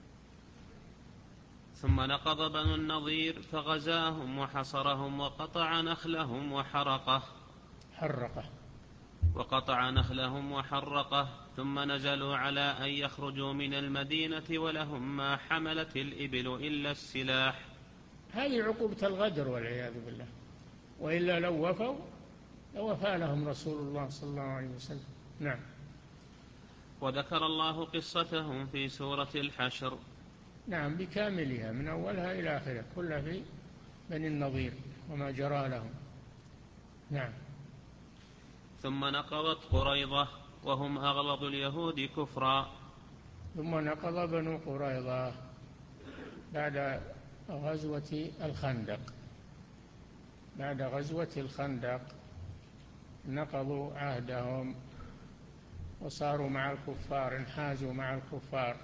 ثم نقض بنو النضير فغزاهم وحصرهم وقطع نخلهم وحرقه حرقه وقطع نخلهم وحرقه ثم نزلوا على أن يخرجوا من المدينة ولهم ما حملت الإبل إلا السلاح. هذه عقوبة الغدر والعياذ بالله، وإلا لو وفوا لوفى لهم رسول الله صلى الله عليه وسلم. نعم. وذكر الله قصتهم في سورة الحشر. نعم، بكاملها من أولها إلى آخرها، كلها في بني النضير وما جرى لهم. نعم. ثم نقضت قريظة وهم أغلظ اليهود كفرا. ثم نقض بنو قريظة بعد غزوة الخندق بعد غزوة الخندق نقضوا عهدهم وصاروا مع الكفار، انحازوا مع الكفار.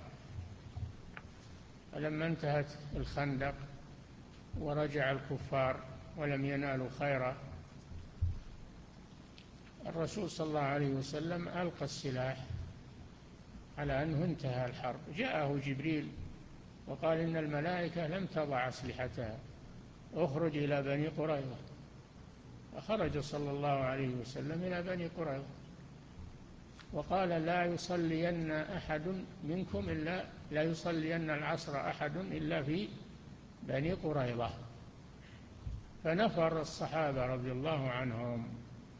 فلما انتهت الخندق ورجع الكفار ولم ينالوا خيرا، الرسول صلى الله عليه وسلم ألقى السلاح على أنه انتهى الحرب. جاءه جبريل وقال إن الملائكة لم تضع أسلحتها، اخرج إلى بني قريظة. فخرج صلى الله عليه وسلم إلى بني قريظة وقال لا يصلين أحد منكم إلا لا يصلين العصر أحد إلا في بني قريظة. فنفر الصحابة رضي الله عنهم،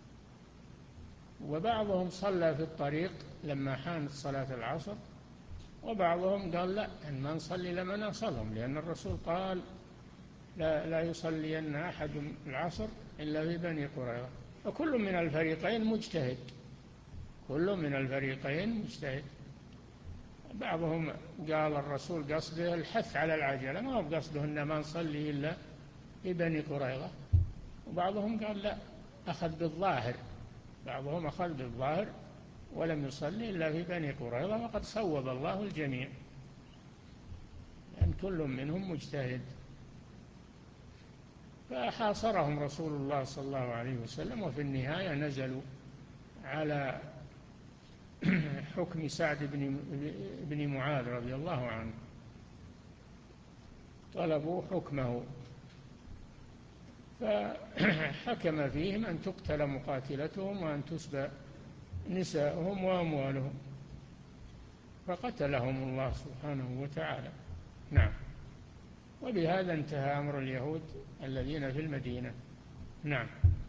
وبعضهم صلى في الطريق لما حانت صلاة العصر، وبعضهم قال لا، إن ما نصلي لما نصلهم، لأن الرسول قال لا, لا يصلين أحد العصر إلا في بني قريظة. وكل من الفريقين مجتهد، كل من الفريقين مجتهد. بعضهم قال الرسول قصده الحث على العجلة، ما هو قصده إن ما نصلي إلا في بني قريظة. وبعضهم قال لا، أخذ بالظاهر، بعضهم أخذ بالظاهر ولم يصلي إلا في بني قريظة، وقد صوب الله الجميع، لأن يعني كل منهم مجتهد. فحاصرهم رسول الله صلى الله عليه وسلم، وفي النهاية نزلوا على حكم سعد بن بن معاذ رضي الله عنه، طلبوا حكمه، فحكم فيهم أن تقتل مقاتلتهم وأن تسبى نساءهم وأموالهم، فقتلهم الله سبحانه وتعالى. نعم. وبهذا انتهى أمر اليهود الذين في المدينة. نعم.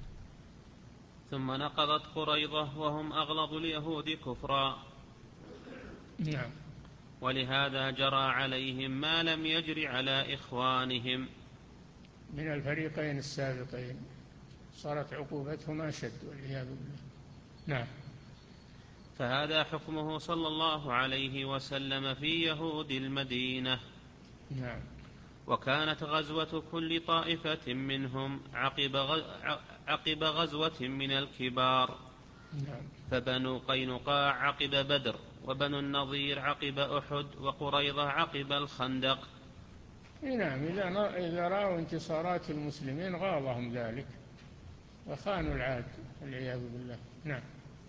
ثم نقضت قريظة وهم أغلظ اليهود كفرا. نعم. ولهذا جرى عليهم ما لم يجر على إخوانهم من الفريقين السابقين، صارت عقوبتهم أشد والعياذ بالله. نعم. فهذا حكمه صلى الله عليه وسلم في يهود المدينة. نعم. وكانت غزوة كل طائفة منهم عقب عقب غزوة من الكبار. نعم. فبنو قينقاع عقب بدر، وبنو النضير عقب أحد، وقريظة عقب الخندق. نعم. إذا رأوا انتصارات المسلمين غاضهم ذلك وخانوا العهد والعياذ بالله. نعم.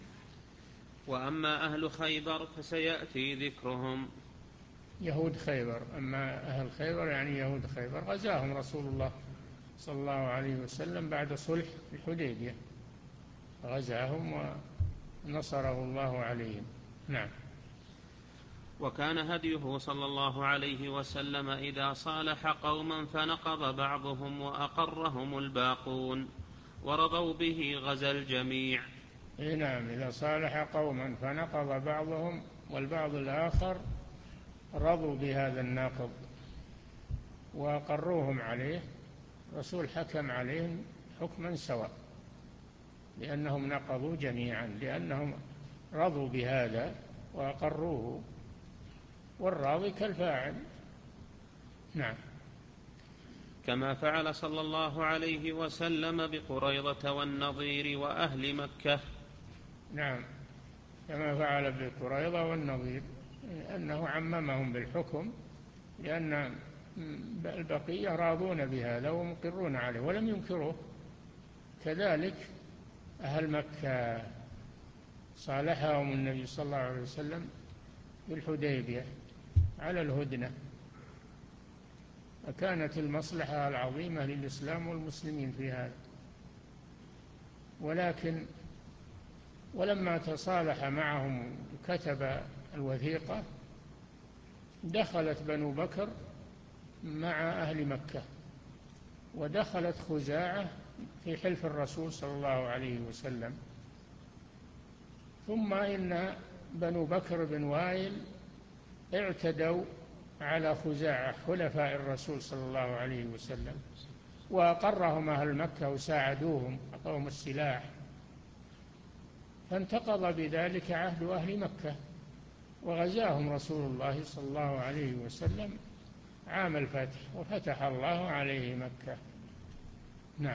وأما أهل خيبر فسيأتي ذكرهم. يهود خيبر، أما أهل خيبر يعني يهود خيبر غزاهم رسول الله صلى الله عليه وسلم بعد صلح الحديبية، غزاهم ونصره الله عليهم. نعم. وكان هديه صلى الله عليه وسلم إذا صالح قوما فنقض بعضهم وأقرهم الباقون ورضوا به غزا الجميع. نعم. إذا صالح قوما فنقض بعضهم والبعض الآخر رضوا بهذا الناقض وأقروهم عليه، الرسول حكم عليهم حكما سواء، لأنهم نقضوا جميعا، لأنهم رضوا بهذا وأقروه، والراضي كالفاعل. نعم. كما فعل صلى الله عليه وسلم بقريظة والنضير وأهل مكة. نعم. كما فعل بقريظة والنضير، أنه عممهم بالحكم، لأن البقية راضون بهذا ومقرون عليه ولم ينكروه. كذلك أهل مكة صالحهم النبي صلى الله عليه وسلم بالحديبية على الهدنة، وكانت المصلحة العظيمة للإسلام والمسلمين في هذا. ولكن ولما تصالح معهم كتب الوثيقة، دخلت بنو بكر مع أهل مكة، ودخلت خزاعة في حلف الرسول صلى الله عليه وسلم. ثم إن بنو بكر بن وائل اعتدوا على خزاعة حلفاء الرسول صلى الله عليه وسلم، وأقرهم أهل مكة وساعدوهم، أعطوهم السلاح، فانتقض بذلك عهد أهل مكة، وغزاهم رسول الله صلى الله عليه وسلم عام الفتح، وفتح الله عليه مكة. نعم.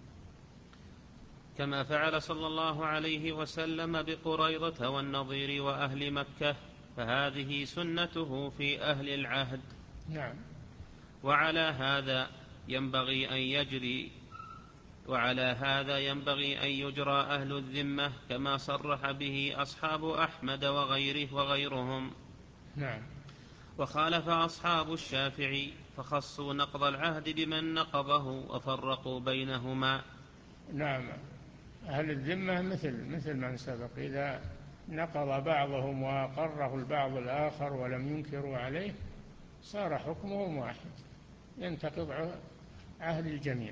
كما فعل صلى الله عليه وسلم بقريظة والنضير وأهل مكة، فهذه سنته في أهل العهد. نعم. وعلى هذا ينبغي أن يجري وعلى هذا ينبغي أن يجرى أهل الذمة، كما صرح به أصحاب أحمد وغيره وغيرهم. نعم. وخالف أصحاب الشافعي فخصوا نقض العهد بمن نقضه وفرقوا بينهما. نعم. أهل الذمة مثل مثل من سبق، إذا نقض بعضهم وأقره البعض الآخر ولم ينكروا عليه صار حكمهم واحد، ينتقض عهد الجميع.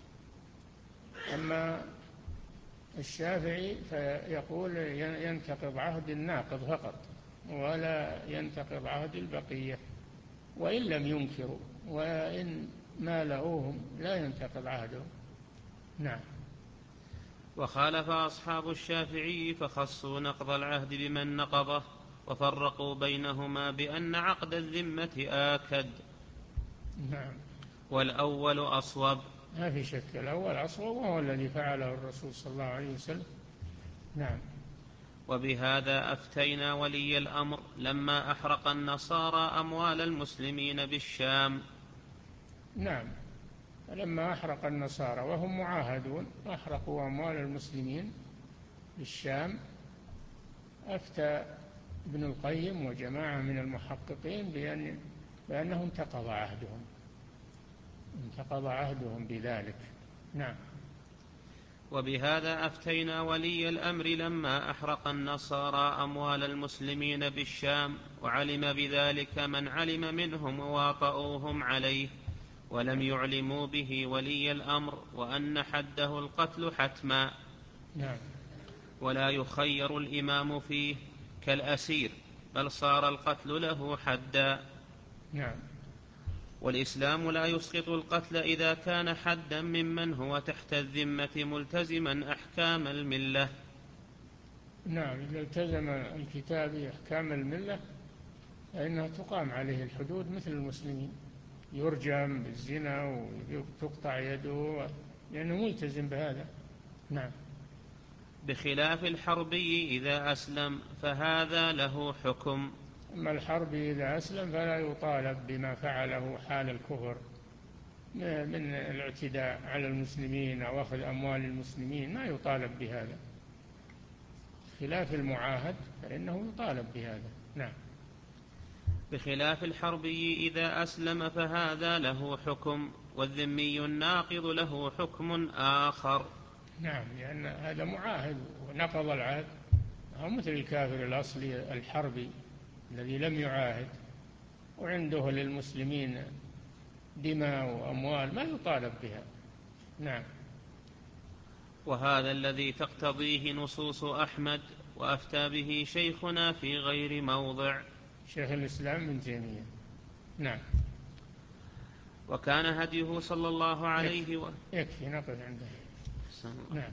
أما الشافعي فيقول ينتقض عهد الناقض فقط، ولا ينتقض عهد البقية وإن لم ينكروا، وإن مالؤوهم لا ينتقض عهدهم. نعم. وخالف أصحاب الشافعي فخصوا نقض العهد بمن نقضه، وفرقوا بينهما بأن عقد الذمة آكد. نعم. والأول أصوب. ما في شك، الأول أصوب، وهو الذي فعله الرسول صلى الله عليه وسلم. نعم. وبهذا أفتينا ولي الأمر لما أحرق النصارى أموال المسلمين بالشام. نعم. لما أحرق النصارى وهم معاهدون أحرقوا أموال المسلمين بالشام، أفتى ابن القيم وجماعة من المحققين بأن بأنه انتقض عهدهم انتقض عهدهم بذلك. نعم. وبهذا أفتينا ولي الأمر لما أحرق النصارى أموال المسلمين بالشام، وعلم بذلك من علم منهم وواطؤوهم عليه، ولم يعلموا به ولي الأمر، وأن حده القتل حتما. نعم. ولا يخير الإمام فيه كالأسير، بل صار القتل له حدا. نعم. والإسلام لا يسقط القتل إذا كان حدا ممن هو تحت الذمة ملتزما أحكام الملة. نعم. إذا التزم الكتاب أحكام الملة فإنها تقام عليه الحدود مثل المسلمين، يرجم بالزنا وتقطع يده لأنه ملتزم بهذا. نعم. بخلاف الحربي إذا أسلم فهذا له حكم. أما الحربي إذا أسلم فلا يطالب بما فعله حال الكفر من الاعتداء على المسلمين أو أخذ أموال المسلمين، ما يطالب بهذا. خلاف المعاهد فإنه يطالب بهذا. نعم. بخلاف الحربي إذا أسلم فهذا له حكم، والذمي الناقض له حكم آخر. نعم. لأن هذا معاهد ونقض العهد، هو مثل الكافر الأصلي الحربي الذي لم يعاهد وعنده للمسلمين دماء وأموال ما يطالب بها. نعم. وهذا الذي تقتضيه نصوص أحمد، وأفتى به شيخنا في غير موضع. شيخ الإسلام ابن تيمية. نعم. وكان هديه صلى الله عليه وسلم. يكفي نقف عنده. نعم.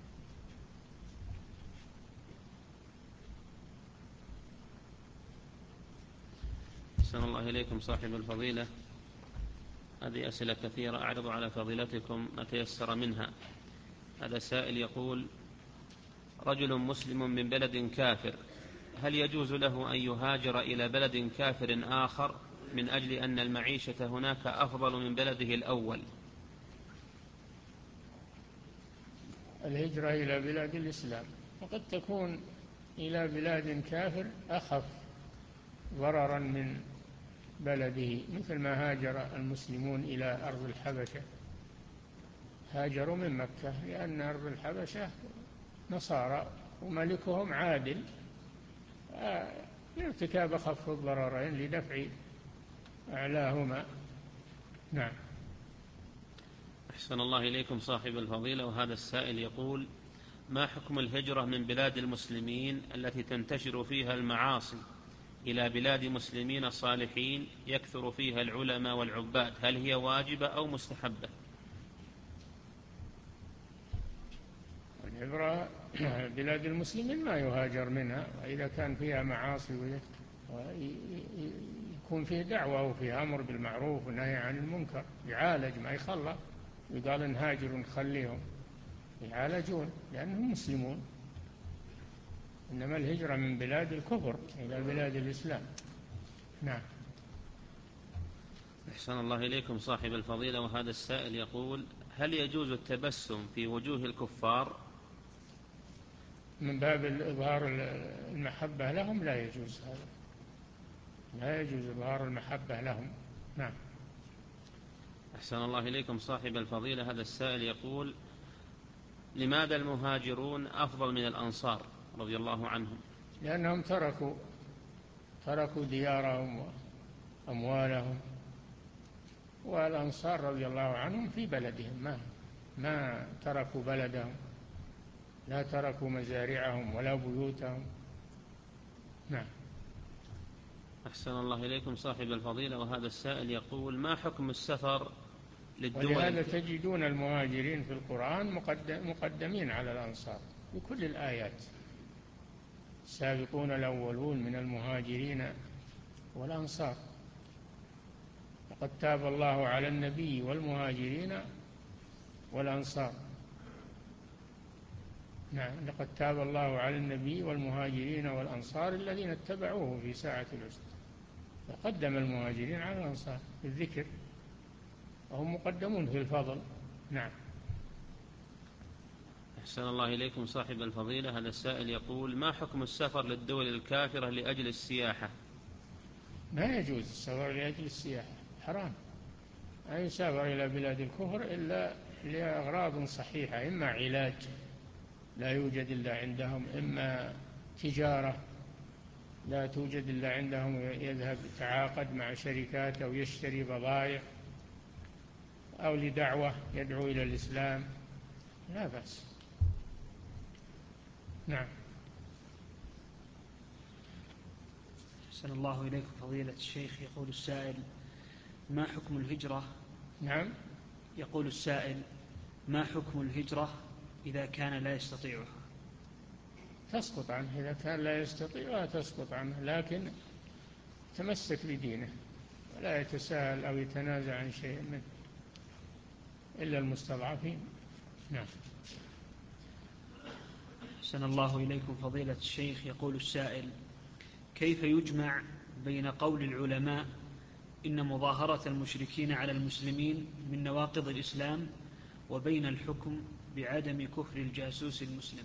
أحسن الله إليكم صاحب الفضيلة. هذه أسئلة كثيرة أعرض على فضيلتكم ما تيسر منها. هذا سائل يقول: رجل مسلم من بلد كافر، هل يجوز له أن يهاجر إلى بلد كافر آخر من أجل أن المعيشة هناك أفضل من بلده الأول؟ الهجرة إلى بلاد الإسلام، وقد تكون إلى بلاد كافر أخف ضررا من بلده، مثل ما هاجر المسلمون إلى أرض الحبشة. هاجروا من مكة لأن أرض الحبشة نصارى وملكهم عادل، لارتكاب أخف الضررين لدفع أعلاهما. نعم. أحسن الله إليكم صاحب الفضيلة. وهذا السائل يقول: ما حكم الهجرة من بلاد المسلمين التي تنتشر فيها المعاصي إلى بلاد مسلمين صالحين يكثر فيها العلماء والعباد، هل هي واجبة أو مستحبة؟ العبرة بلاد المسلمين ما يهاجر منها، وإذا كان فيها معاصي ويكون فيه دعوة وفيه أمر بالمعروف ونهي عن المنكر يعالج، ما يخلى يقال نهاجر ونخليهم، يعالجون لأنهم مسلمون. إنما الهجرة من بلاد الكفر إلى بلاد الإسلام. نعم. أحسن الله إليكم صاحب الفضيلة. وهذا السائل يقول: هل يجوز التبسم في وجوه الكفار؟ من باب إظهار المحبة لهم لا يجوز هذا، لا يجوز إظهار المحبة لهم. نعم. أحسن الله إليكم صاحب الفضيلة. هذا السائل يقول: لماذا المهاجرون أفضل من الأنصار رضي الله عنهم؟ لأنهم تركوا تركوا ديارهم وأموالهم، والأنصار رضي الله عنهم في بلدهم، ما ما تركوا بلدهم، لا تركوا مزارعهم ولا بيوتهم. نعم. أحسن الله إليكم صاحب الفضيلة. وهذا السائل يقول: ما حكم السفر للدول؟ ولهذا تجدون المهاجرين في القرآن مقدمين على الأنصار بكل الآيات. السابقون الأولون من المهاجرين والأنصار. لقد تاب الله على النبي والمهاجرين والأنصار. نعم، لقد تاب الله على النبي والمهاجرين والأنصار الذين اتبعوه في ساعة العسرة. فقدم المهاجرين على الأنصار في الذكر، وهم مقدمون في الفضل. نعم. أحسن الله إليكم صاحب الفضيلة. هذا السائل يقول: ما حكم السفر للدول الكافرة لأجل السياحة؟ ما يجوز السفر لأجل السياحة، حرام. لا يسافر إلى بلاد الكفر إلا لأغراض صحيحة، إما علاج لا يوجد إلا عندهم، إما تجارة لا توجد إلا عندهم، يذهب يتعاقد مع شركات أو يشتري بضائع، أو لدعوة يدعو إلى الإسلام، لا بأس. نعم. أحسن الله إليكم فضيلة الشيخ. يقول السائل: ما حكم الهجرة؟ نعم. يقول السائل: ما حكم الهجرة إذا كان لا يستطيعها؟ تسقط عنه إذا كان لا يستطيعها، تسقط عنه، لكن تمسك بدينه ولا يتساهل أو يتنازع عن شيء منه إلا المستضعفين. نعم. أحسن الله إليكم فضيلة الشيخ. يقول السائل: كيف يجمع بين قول العلماء إن مظاهرة المشركين على المسلمين من نواقض الإسلام وبين الحكم بعدم كفر الجاسوس المسلم؟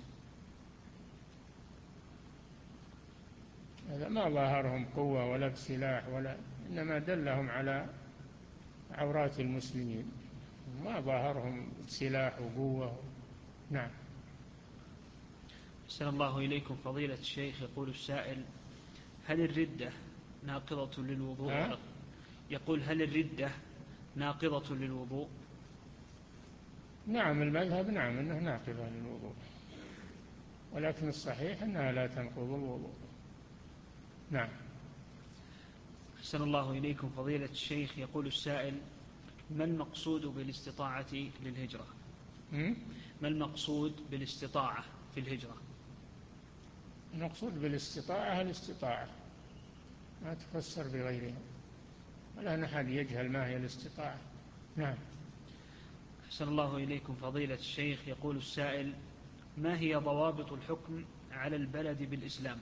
هذا ما ظاهرهم قوة ولا بسلاح ولا، إنما دلهم على عورات المسلمين، ما ظاهرهم سلاح وقوة. نعم. أحسن الله إليكم فضيلة الشيخ. يقول السائل: هل الردة ناقضة للوضوء؟ ها؟ يقول: هل الردة ناقضة للوضوء؟ نعم، المذهب نعم أنه ناقضة للوضوء، ولكن الصحيح أنها لا تنقض الوضوء. نعم. أحسن الله إليكم فضيلة الشيخ. يقول السائل: ما المقصود بالاستطاعة للهجرة؟ م? ما المقصود بالاستطاعة في الهجرة؟ المقصود بالاستطاعة الاستطاعة، ما تفسر بغيرها، ولا أحد يجهل ما هي الاستطاعة. نعم. أحسن الله إليكم فضيلة الشيخ. يقول السائل: ما هي ضوابط الحكم على البلد بالإسلام؟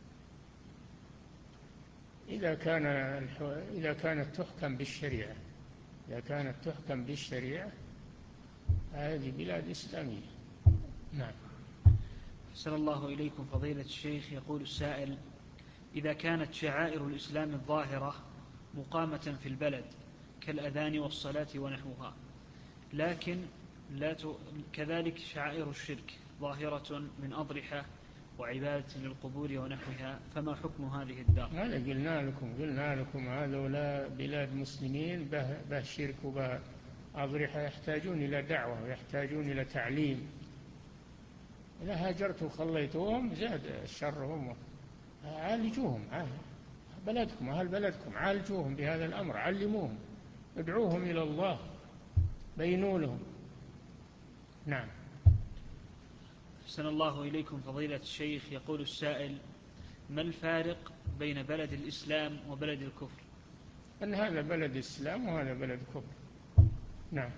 إذا كان إذا كانت تحكم بالشريعة، إذا كانت تحكم بالشريعة هذه بلاد إسلامية. نعم. أحسن الله إليكم فضيلة الشيخ. يقول السائل: إذا كانت شعائر الإسلام الظاهرة مقامة في البلد كالأذان والصلاة ونحوها، لكن لا ت... كذلك شعائر الشرك ظاهرة من أضرحة وعبادة للقبور ونحوها، فما حكم هذه الدار؟ هذا قلنا لكم قلنا لكم هذولا بلاد مسلمين به, به شرك وبه أضرحة، يحتاجون إلى دعوة ويحتاجون إلى تعليم. إذا هاجرتوا وخليتوهم زاد شرهم. عالجوهم، بلدكم أهل بلدكم، عالجوهم بهذا الأمر، علموهم، ادعوهم إلى الله، بينوا لهم. نعم. أحسن الله إليكم فضيلة الشيخ. يقول السائل: ما الفارق بين بلد الإسلام وبلد الكفر؟ أن هذا بلد إسلام وهذا بلد كفر. نعم.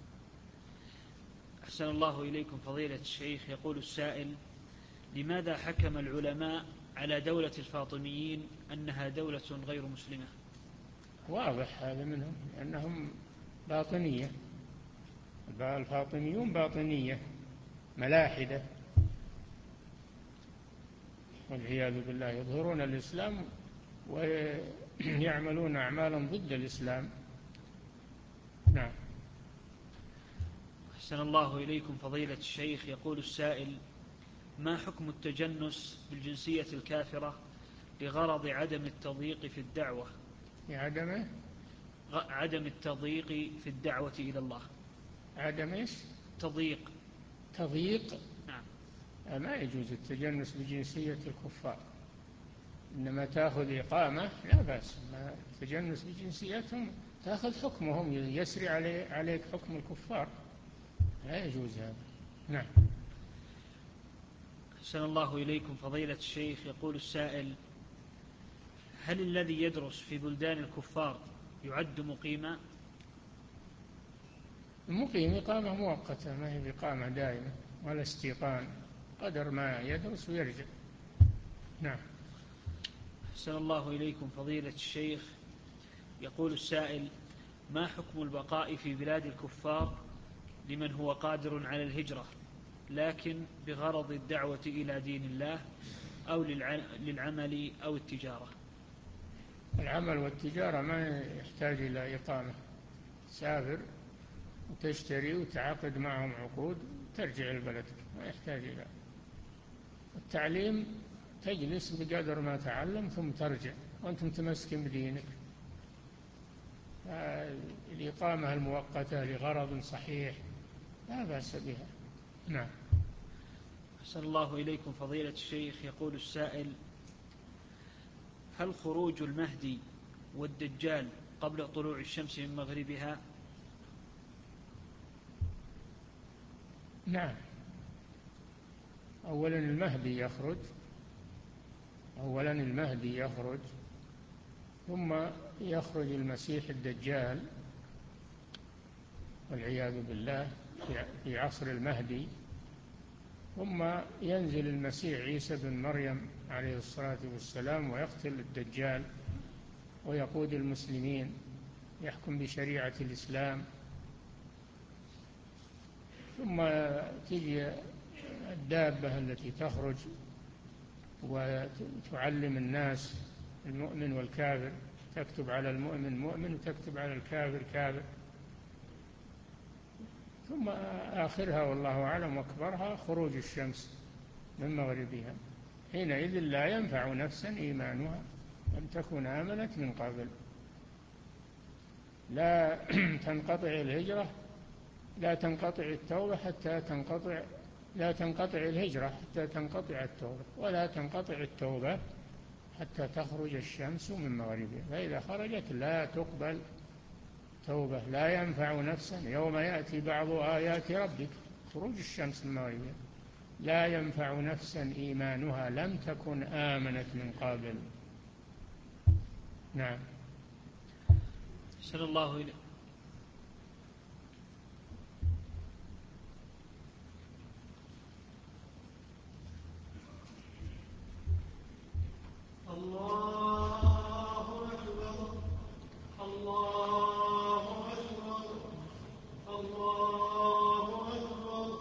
أحسن الله إليكم فضيلة الشيخ. يقول السائل: لماذا حكم العلماء على دولة الفاطميين أنها دولة غير مسلمة؟ واضح هذا منهم، لأنهم باطنية، الفاطميون باطنية ملاحدة والعياذ بالله، يظهرون الإسلام ويعملون أعمالا ضد الإسلام. نعم. أحسن الله إليكم فضيلة الشيخ. يقول السائل: ما حكم التجنس بالجنسية الكافرة لغرض عدم التضييق في الدعوة؟ عدم عدم التضييق في الدعوة إلى الله. عدم إيش؟ تضييق. تضييق. نعم. ما يجوز التجنس بجنسية الكفار، إنما تأخذ إقامة لا بأس، ما تجنس بجنسيتهم تأخذ حكمهم، يسري عليك حكم الكفار، لا يجوز هذا. نعم. أحسن الله إليكم فضيلة الشيخ. يقول السائل: هل الذي يدرس في بلدان الكفار يعد مقيما؟ المقيم إقامة مؤقتة، ما هي إقامة دائمة ولا استيطان، قدر ما يدرس ويرجع. نعم. أحسن الله إليكم فضيلة الشيخ. يقول السائل: ما حكم البقاء في بلاد الكفار لمن هو قادر على الهجرة لكن بغرض الدعوة إلى دين الله أو للعمل أو التجارة؟ العمل والتجارة ما يحتاج إلى إقامة، سافر وتشتري وتعاقد معهم عقود ترجع لبلدك، ما يحتاج إلى التعليم. تجلس بقدر ما تعلم ثم ترجع وأنت متمسك بدينك. الإقامة المؤقتة لغرض صحيح لا بأس بها. نعم. أحسن الله إليكم فضيلة الشيخ. يقول السائل: هل خروج المهدي والدجال قبل طلوع الشمس من مغربها؟ نعم. أولا المهدي يخرج أولا المهدي يخرج ثم يخرج المسيح الدجال والعياذ بالله في عصر المهدي، ثم ينزل المسيح عيسى بن مريم عليه الصلاة والسلام ويقتل الدجال ويقود المسلمين، يحكم بشريعة الإسلام. ثم تجي الدابة التي تخرج وتعلم الناس المؤمن والكافر، تكتب على المؤمن مؤمن وتكتب على الكافر كافر. ثم آخرها والله أعلم وأكبرها خروج الشمس من مغربها، حينئذ لا ينفع نفسا إيمانها لم تكن آمنت من قبل. لا تنقطع الهجرة، لا تنقطع التوبة حتى تنقطع لا تنقطع الهجرة حتى تنقطع التوبة، ولا تنقطع التوبة حتى تخرج الشمس من مغربها، فإذا خرجت لا تقبل توبة، لا ينفع نفسا. يوم يأتي بعض آيات ربك خروج الشمس من مغربها لا ينفع نفسا إيمانها لم تكن آمنت من قبل. نعم. صلى الله عليه الله أكبر الله أكبر الله أكبر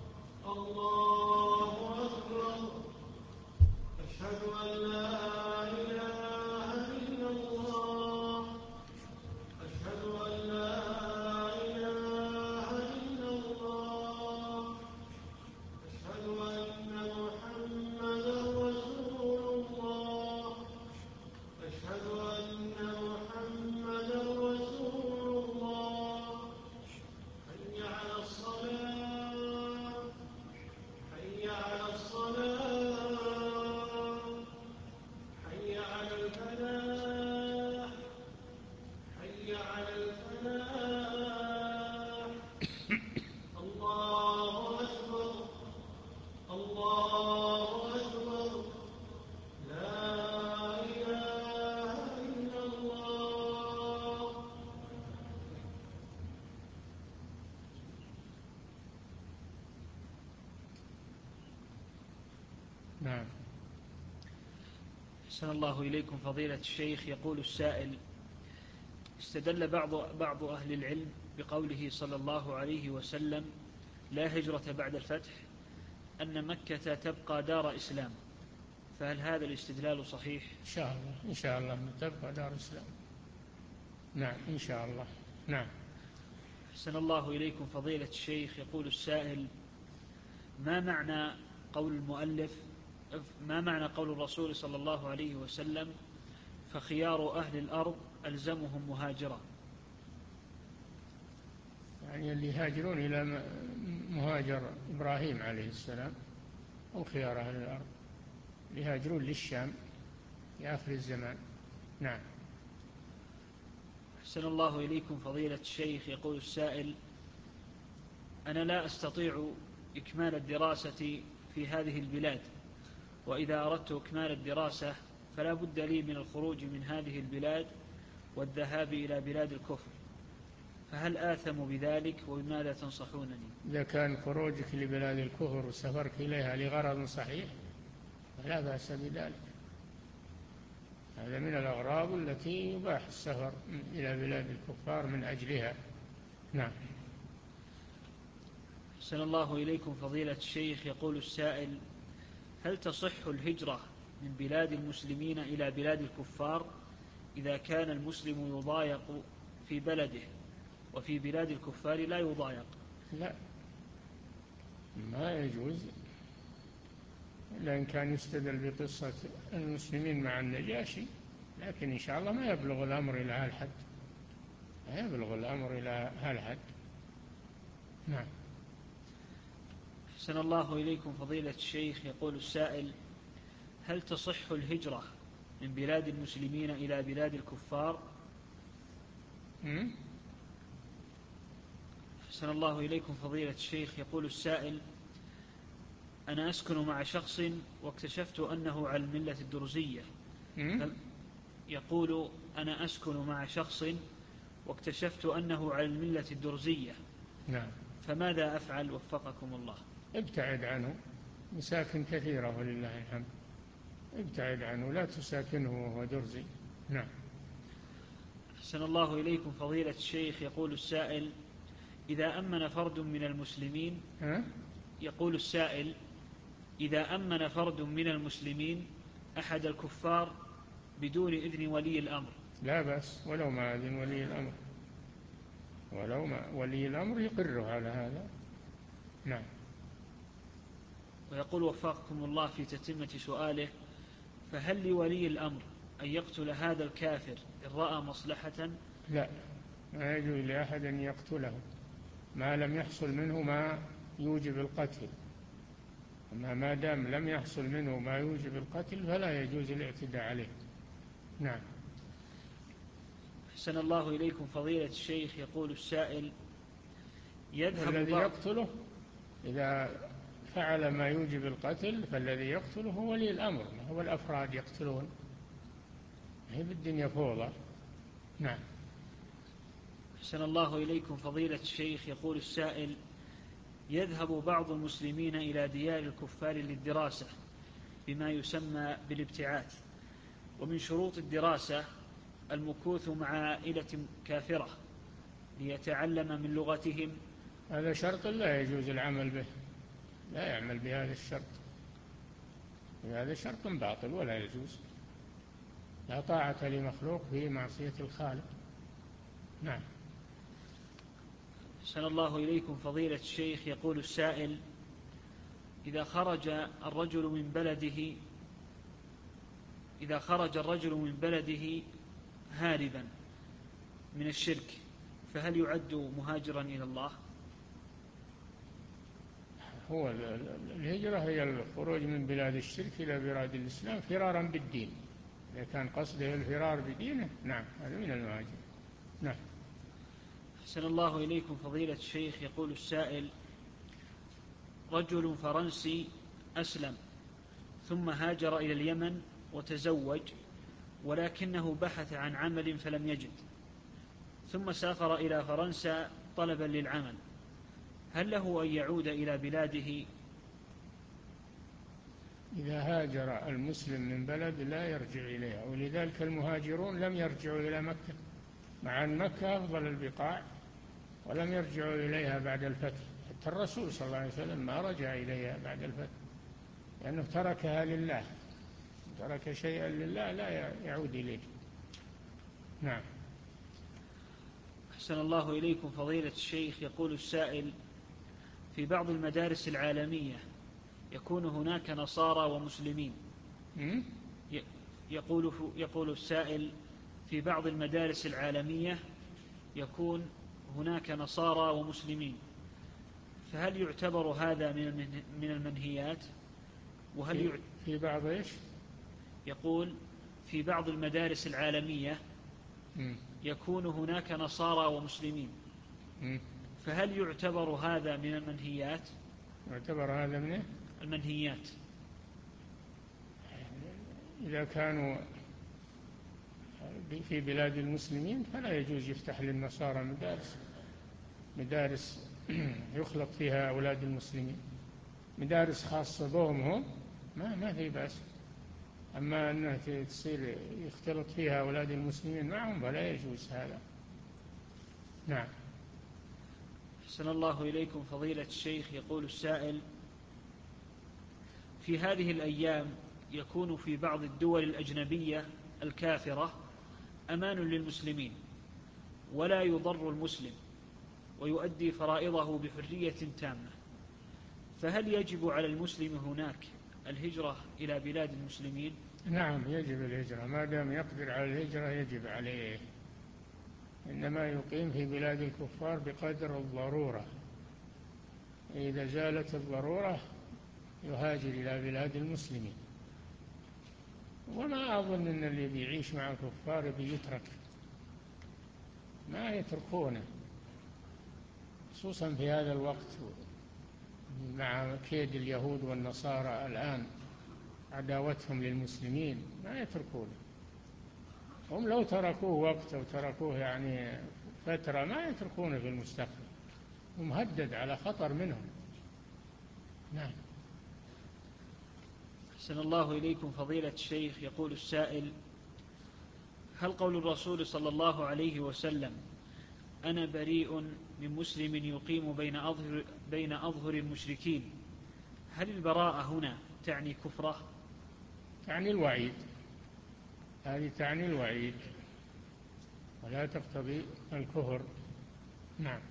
الله أكبر. أشهد أن لا إله إلا الله أشهد أن لا إله إلا الله أشهد أن محمدا رسول الله أشهد أن محمدا رسول الله. حي على الصلاة حي على الصلاة حي على الفلاح حي على الفلاح. الله أكبر الله أكبر. لا إله إلا الله. نعم. أحسن الله إليكم فضيلة الشيخ. يقول السائل: استدل بعض بعض أهل العلم بقوله صلى الله عليه وسلم: لا هجرة بعد الفتح، أن مكة تبقى دار إسلام، فهل هذا الاستدلال صحيح؟ إن شاء الله إن شاء الله تبقى دار إسلام. نعم إن شاء الله. نعم. أحسن الله إليكم فضيلة الشيخ. يقول السائل: ما معنى قول المؤلف ما معنى قول الرسول صلى الله عليه وسلم: فخيار أهل الأرض ألزمهم مهاجرة؟ يعني اللي يهاجرون إلى مهاجر إبراهيم عليه السلام هم خيار أهل الأرض، اللي يهاجرون للشام في آخر الزمان. نعم. أحسن الله إليكم فضيلة الشيخ. يقول السائل: أنا لا أستطيع إكمال الدراسة في هذه البلاد، وإذا أردت إكمال الدراسة فلا بد لي من الخروج من هذه البلاد والذهاب إلى بلاد الكفر، فهل آثم بذلك وبماذا تنصحونني؟ إذا كان خروجك لبلاد الكفر وسفرك إليها لغرض صحيح فلا بأس بذلك، هذا من الأغراض التي يباح السفر إلى بلاد الكفار من أجلها. نعم. أحسن الله إليكم فضيلة الشيخ. يقول السائل: هل تصح الهجرة من بلاد المسلمين إلى بلاد الكفار إذا كان المسلم يضايق في بلده وفي بلاد الكفار لا يضايق؟ لا، ما يجوز، لأن كان يستدل بقصة المسلمين مع النجاشي، لكن إن شاء الله ما يبلغ الأمر إلى هالحد، ما يبلغ الأمر إلى هالحد. نعم. أحسن الله إليكم فضيلة الشيخ. يقول السائل: هل تصح الهجرة من بلاد المسلمين إلى بلاد الكفار؟ م? أحسن الله إليكم فضيلة الشيخ. يقول السائل: أنا أسكن مع شخص واكتشفت أنه على الملة الدرزية. يقول: أنا أسكن مع شخص واكتشفت أنه على الملة الدرزية. نعم. فماذا أفعل وفقكم الله؟ ابتعد عنه، مساكن كثيرة ولله الحمد، ابتعد عنه، لا تساكنه وهو درزي. نعم. أحسن الله إليكم فضيلة الشيخ. يقول السائل: إذا أمن فرد من المسلمين ها؟ يقول السائل: إذا أمن فرد من المسلمين أحد الكفار بدون إذن ولي الأمر. لا بأس، ولو ما إذن ولي الأمر، ولو ما ولي الأمر يقره على هذا. نعم. ويقول وفقكم الله في تتمة سؤاله: فهل لولي الأمر أن يقتل هذا الكافر إن رأى مصلحة؟ لا، ما يجوز لأحد أن يقتله ما لم يحصل منه ما يوجب القتل، أما ما دام لم يحصل منه ما يوجب القتل فلا يجوز الاعتداء عليه. نعم. أحسن الله إليكم فضيلة الشيخ. يقول السائل: يذهب والذي بعض يقتله إذا فعل ما يوجب القتل فالذي يقتله هو ولي الأمر، هو الأفراد يقتلون، هي بالدنيا فوضى. نعم. أحسن الله إليكم فضيلة الشيخ. يقول السائل: يذهب بعض المسلمين إلى ديار الكفار للدراسة بما يسمى بالابتعاث، ومن شروط الدراسة المكوث مع عائلة كافرة ليتعلم من لغتهم. هذا شرط لا يجوز العمل به، لا يعمل بهذا الشرط، هذا شرط باطل ولا يجوز، لا طاعة لمخلوق في معصية الخالق. نعم. أحسن الله إليكم فضيلة الشيخ. يقول السائل: إذا خرج الرجل من بلده إذا خرج الرجل من بلده هاربا من الشرك فهل يعد مهاجرا إلى الله؟ هو الهجرة هي الخروج من بلاد الشرك إلى بلاد الإسلام فرارا بالدين، إذا كان قصده الفرار بدينه نعم هذا من المهاجر. نعم. أحسن الله إليكم فضيلة الشيخ. يقول السائل: رجل فرنسي أسلم ثم هاجر إلى اليمن وتزوج، ولكنه بحث عن عمل فلم يجد، ثم سافر إلى فرنسا طلبا للعمل، هل له أن يعود إلى بلاده؟ إذا هاجر المسلم من بلد لا يرجع إليها، ولذلك المهاجرون لم يرجعوا إلى مكة، مع أن مكة أفضل البقاع، ولم يرجعوا إليها بعد الفتح، حتى الرسول صلى الله عليه وسلم ما رجع إليها بعد الفتح، لأنه تركها لله، ترك شيئا لله لا يعود إليه. نعم. أحسن الله إليكم فضيلة الشيخ. يقول السائل: في بعض المدارس العالمية يكون هناك نصارى ومسلمين. يقول, يقول السائل: في بعض المدارس العالمية يكون هناك نصارى ومسلمين، فهل يعتبر هذا من المنهيات؟ وهل في بعض إيش؟ يقول: في بعض المدارس العالمية يكون هناك نصارى ومسلمين، فهل يعتبر هذا من المنهيات؟ يعتبر هذا من المنهيات إذا كانوا في بلاد المسلمين فلا يجوز يفتح للنصارى مدارس مدارس يخلط فيها أولاد المسلمين، مدارس خاصة بهم هم ما ما في بأس. أما أنها تصير يختلط فيها أولاد المسلمين معهم فلا يجوز هذا. نعم. أحسن الله إليكم فضيلة الشيخ. يقول السائل: في هذه الأيام يكون في بعض الدول الأجنبية الكافرة أمان للمسلمين ولا يضر المسلم ويؤدي فرائضه بحرية تامة، فهل يجب على المسلم هناك الهجرة إلى بلاد المسلمين؟ نعم يجب الهجرة، ما دام يقدر على الهجرة يجب عليه، إنما يقيم في بلاد الكفار بقدر الضرورة، إذا زالت الضرورة يهاجر إلى بلاد المسلمين. وما أظن أن اللي بيعيش مع الكفار بيترك، ما يتركونه، خصوصا في هذا الوقت مع كيد اليهود والنصارى الآن عداوتهم للمسلمين، ما يتركونه. هم لو تركوه وقت أو تركوه يعني فترة ما يتركونه في المستقبل، ومهدد على خطر منهم. نعم. أحسن الله إليكم فضيلة الشيخ. يقول السائل: هل قول الرسول صلى الله عليه وسلم أنا بريء من مسلم يقيم بين أظهر, بين أظهر المشركين، هل البراءة هنا تعني كفره؟ تعني الوعيد، هذه تعني الوعيد ولا تقتضي الكفر. نعم.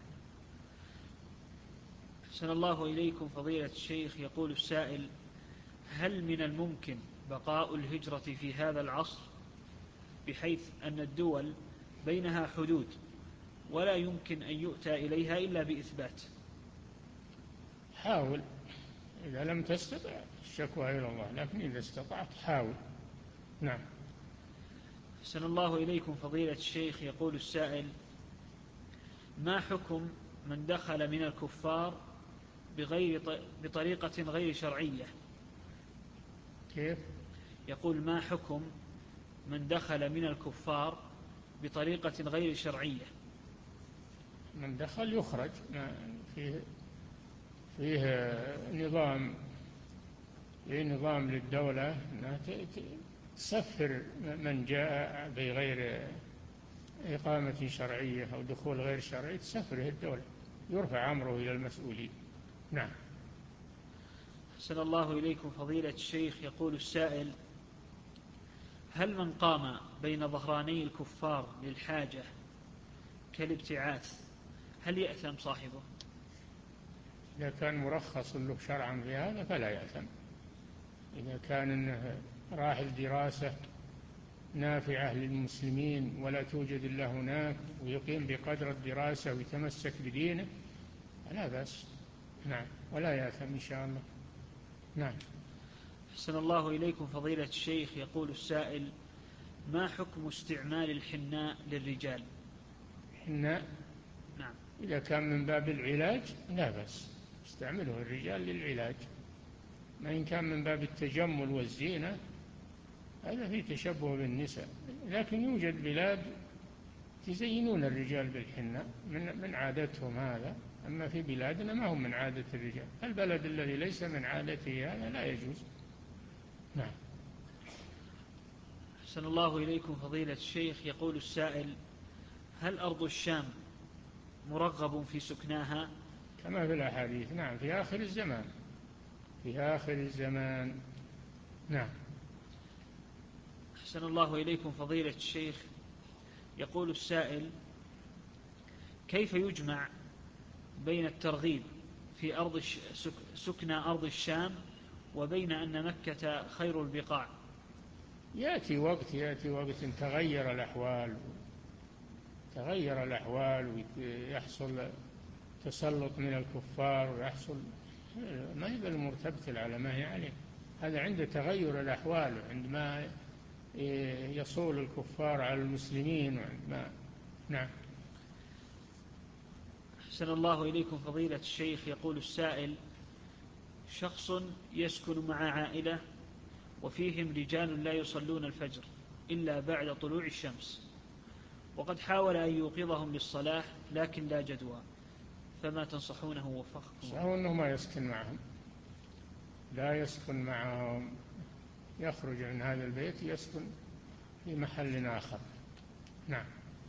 أحسن الله إليكم فضيلة الشيخ. يقول السائل: هل من الممكن بقاء الهجرة في هذا العصر بحيث أن الدول بينها حدود ولا يمكن أن يؤتى إليها إلا بإثبات؟ حاول، إذا لم تستطع الشكوى إلى الله، لكن إذا استطعت حاول. نعم. أحسن الله إليكم فضيلة الشيخ. يقول السائل: ما حكم من دخل من الكفار بغير بطريقة غير شرعية؟ كيف؟ يقول: ما حكم من دخل من الكفار بطريقة غير شرعية؟ من دخل يخرج، فيه, فيه نظام فيه نظام للدولة أنها تسفر من جاء بغير إقامة شرعية أو دخول غير شرعي، تسفره الدولة، يرفع أمره إلى المسؤولين. نعم. أحسن الله إليكم فضيلة الشيخ. يقول السائل: هل من قام بين ظهراني الكفار للحاجة كالابتعاث هل يأثم صاحبه؟ إذا كان مرخص له شرعا في هذا فلا يأثم، إذا كان إنه راحل دراسة نافعة للمسلمين ولا توجد إلا هناك ويقيم بقدر الدراسة ويتمسك بدينه لا بأس. نعم، ولا يأثم إن شاء الله. نعم. أحسن الله إليكم فضيلة الشيخ. يقول السائل: ما حكم استعمال الحناء للرجال؟ حناء؟ نعم. إذا كان من باب العلاج لا بأس، استعمله الرجال للعلاج. ما إن كان من باب التجمل والزينة هذا فيه تشبه بالنساء، لكن يوجد بلاد يزينون الرجال بالحناء من من عادتهم هذا، أما في بلادنا ما هم من عادة الرجال، البلد الذي ليس من عادته هذا لا يجوز. نعم. أحسن الله إليكم فضيلة الشيخ. يقول السائل: هل أرض الشام مرغب في سكناها؟ كما في الأحاديث، نعم، في آخر الزمان، في آخر الزمان. نعم. أحسن الله إليكم فضيلة الشيخ. يقول السائل: كيف يجمع بين الترغيب في أرض سكنى أرض الشام وبين أن مكة خير البقاع؟ يأتي وقت يأتي وقت تغير الأحوال تغير الأحوال ويحصل تسلط من الكفار ويحصل، ما يبقى المرتبط على ما هي عليه، هذا عند تغير الأحوال، عندما يصول الكفار على المسلمين. ما نعم. أحسن الله إليكم فضيلة الشيخ. يقول السائل: شخص يسكن مع عائلة وفيهم رجال لا يصلون الفجر إلا بعد طلوع الشمس، وقد حاول أن يوقظهم للصلاة لكن لا جدوى، فما تنصحونه وفقكم؟ أو أنه ما يسكن معهم، لا يسكن معهم، يخرج من هذا البيت يسكن في محل آخر. نعم.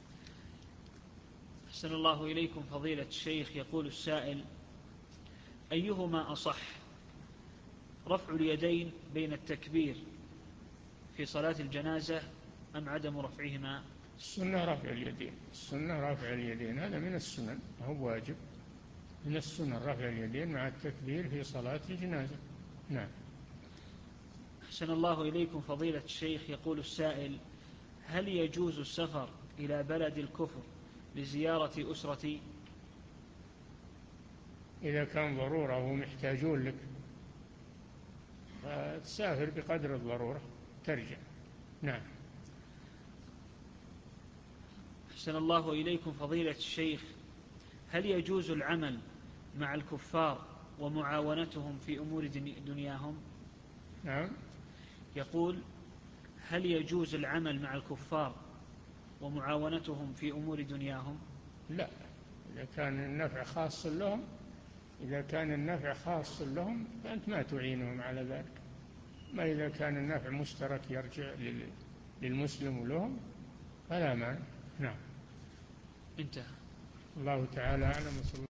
أحسن الله إليكم فضيلة الشيخ. يقول السائل: أيهما أصح، رفع اليدين بين التكبير في صلاة الجنازة أم عدم رفعهما؟ السنة رفع اليدين، السنة رفع اليدين، هذا من السنن، هو واجب من السنن رفع اليدين مع التكبير في صلاة الجنازة. نعم. أحسن الله إليكم فضيلة الشيخ. يقول السائل: هل يجوز السفر إلى بلد الكفر لزيارة أسرتي؟ إذا كان ضرورة ومحتاجون لك فتسافر بقدر الضرورة ترجع. نعم. أحسن الله إليكم فضيلة الشيخ. هل يجوز العمل مع الكفار ومعاونتهم في أمور دنياهم؟ نعم. يقول: هل يجوز العمل مع الكفار ومعاونتهم في أمور دنياهم؟ لا، إذا كان النفع خاص لهم، إذا كان النفع خاص لهم فأنت ما تعينهم على ذلك. ما إذا كان النفع مشترك يرجع للمسلم ولهم فلا مانع. نعم. انتهى. الله تعالى أعلم.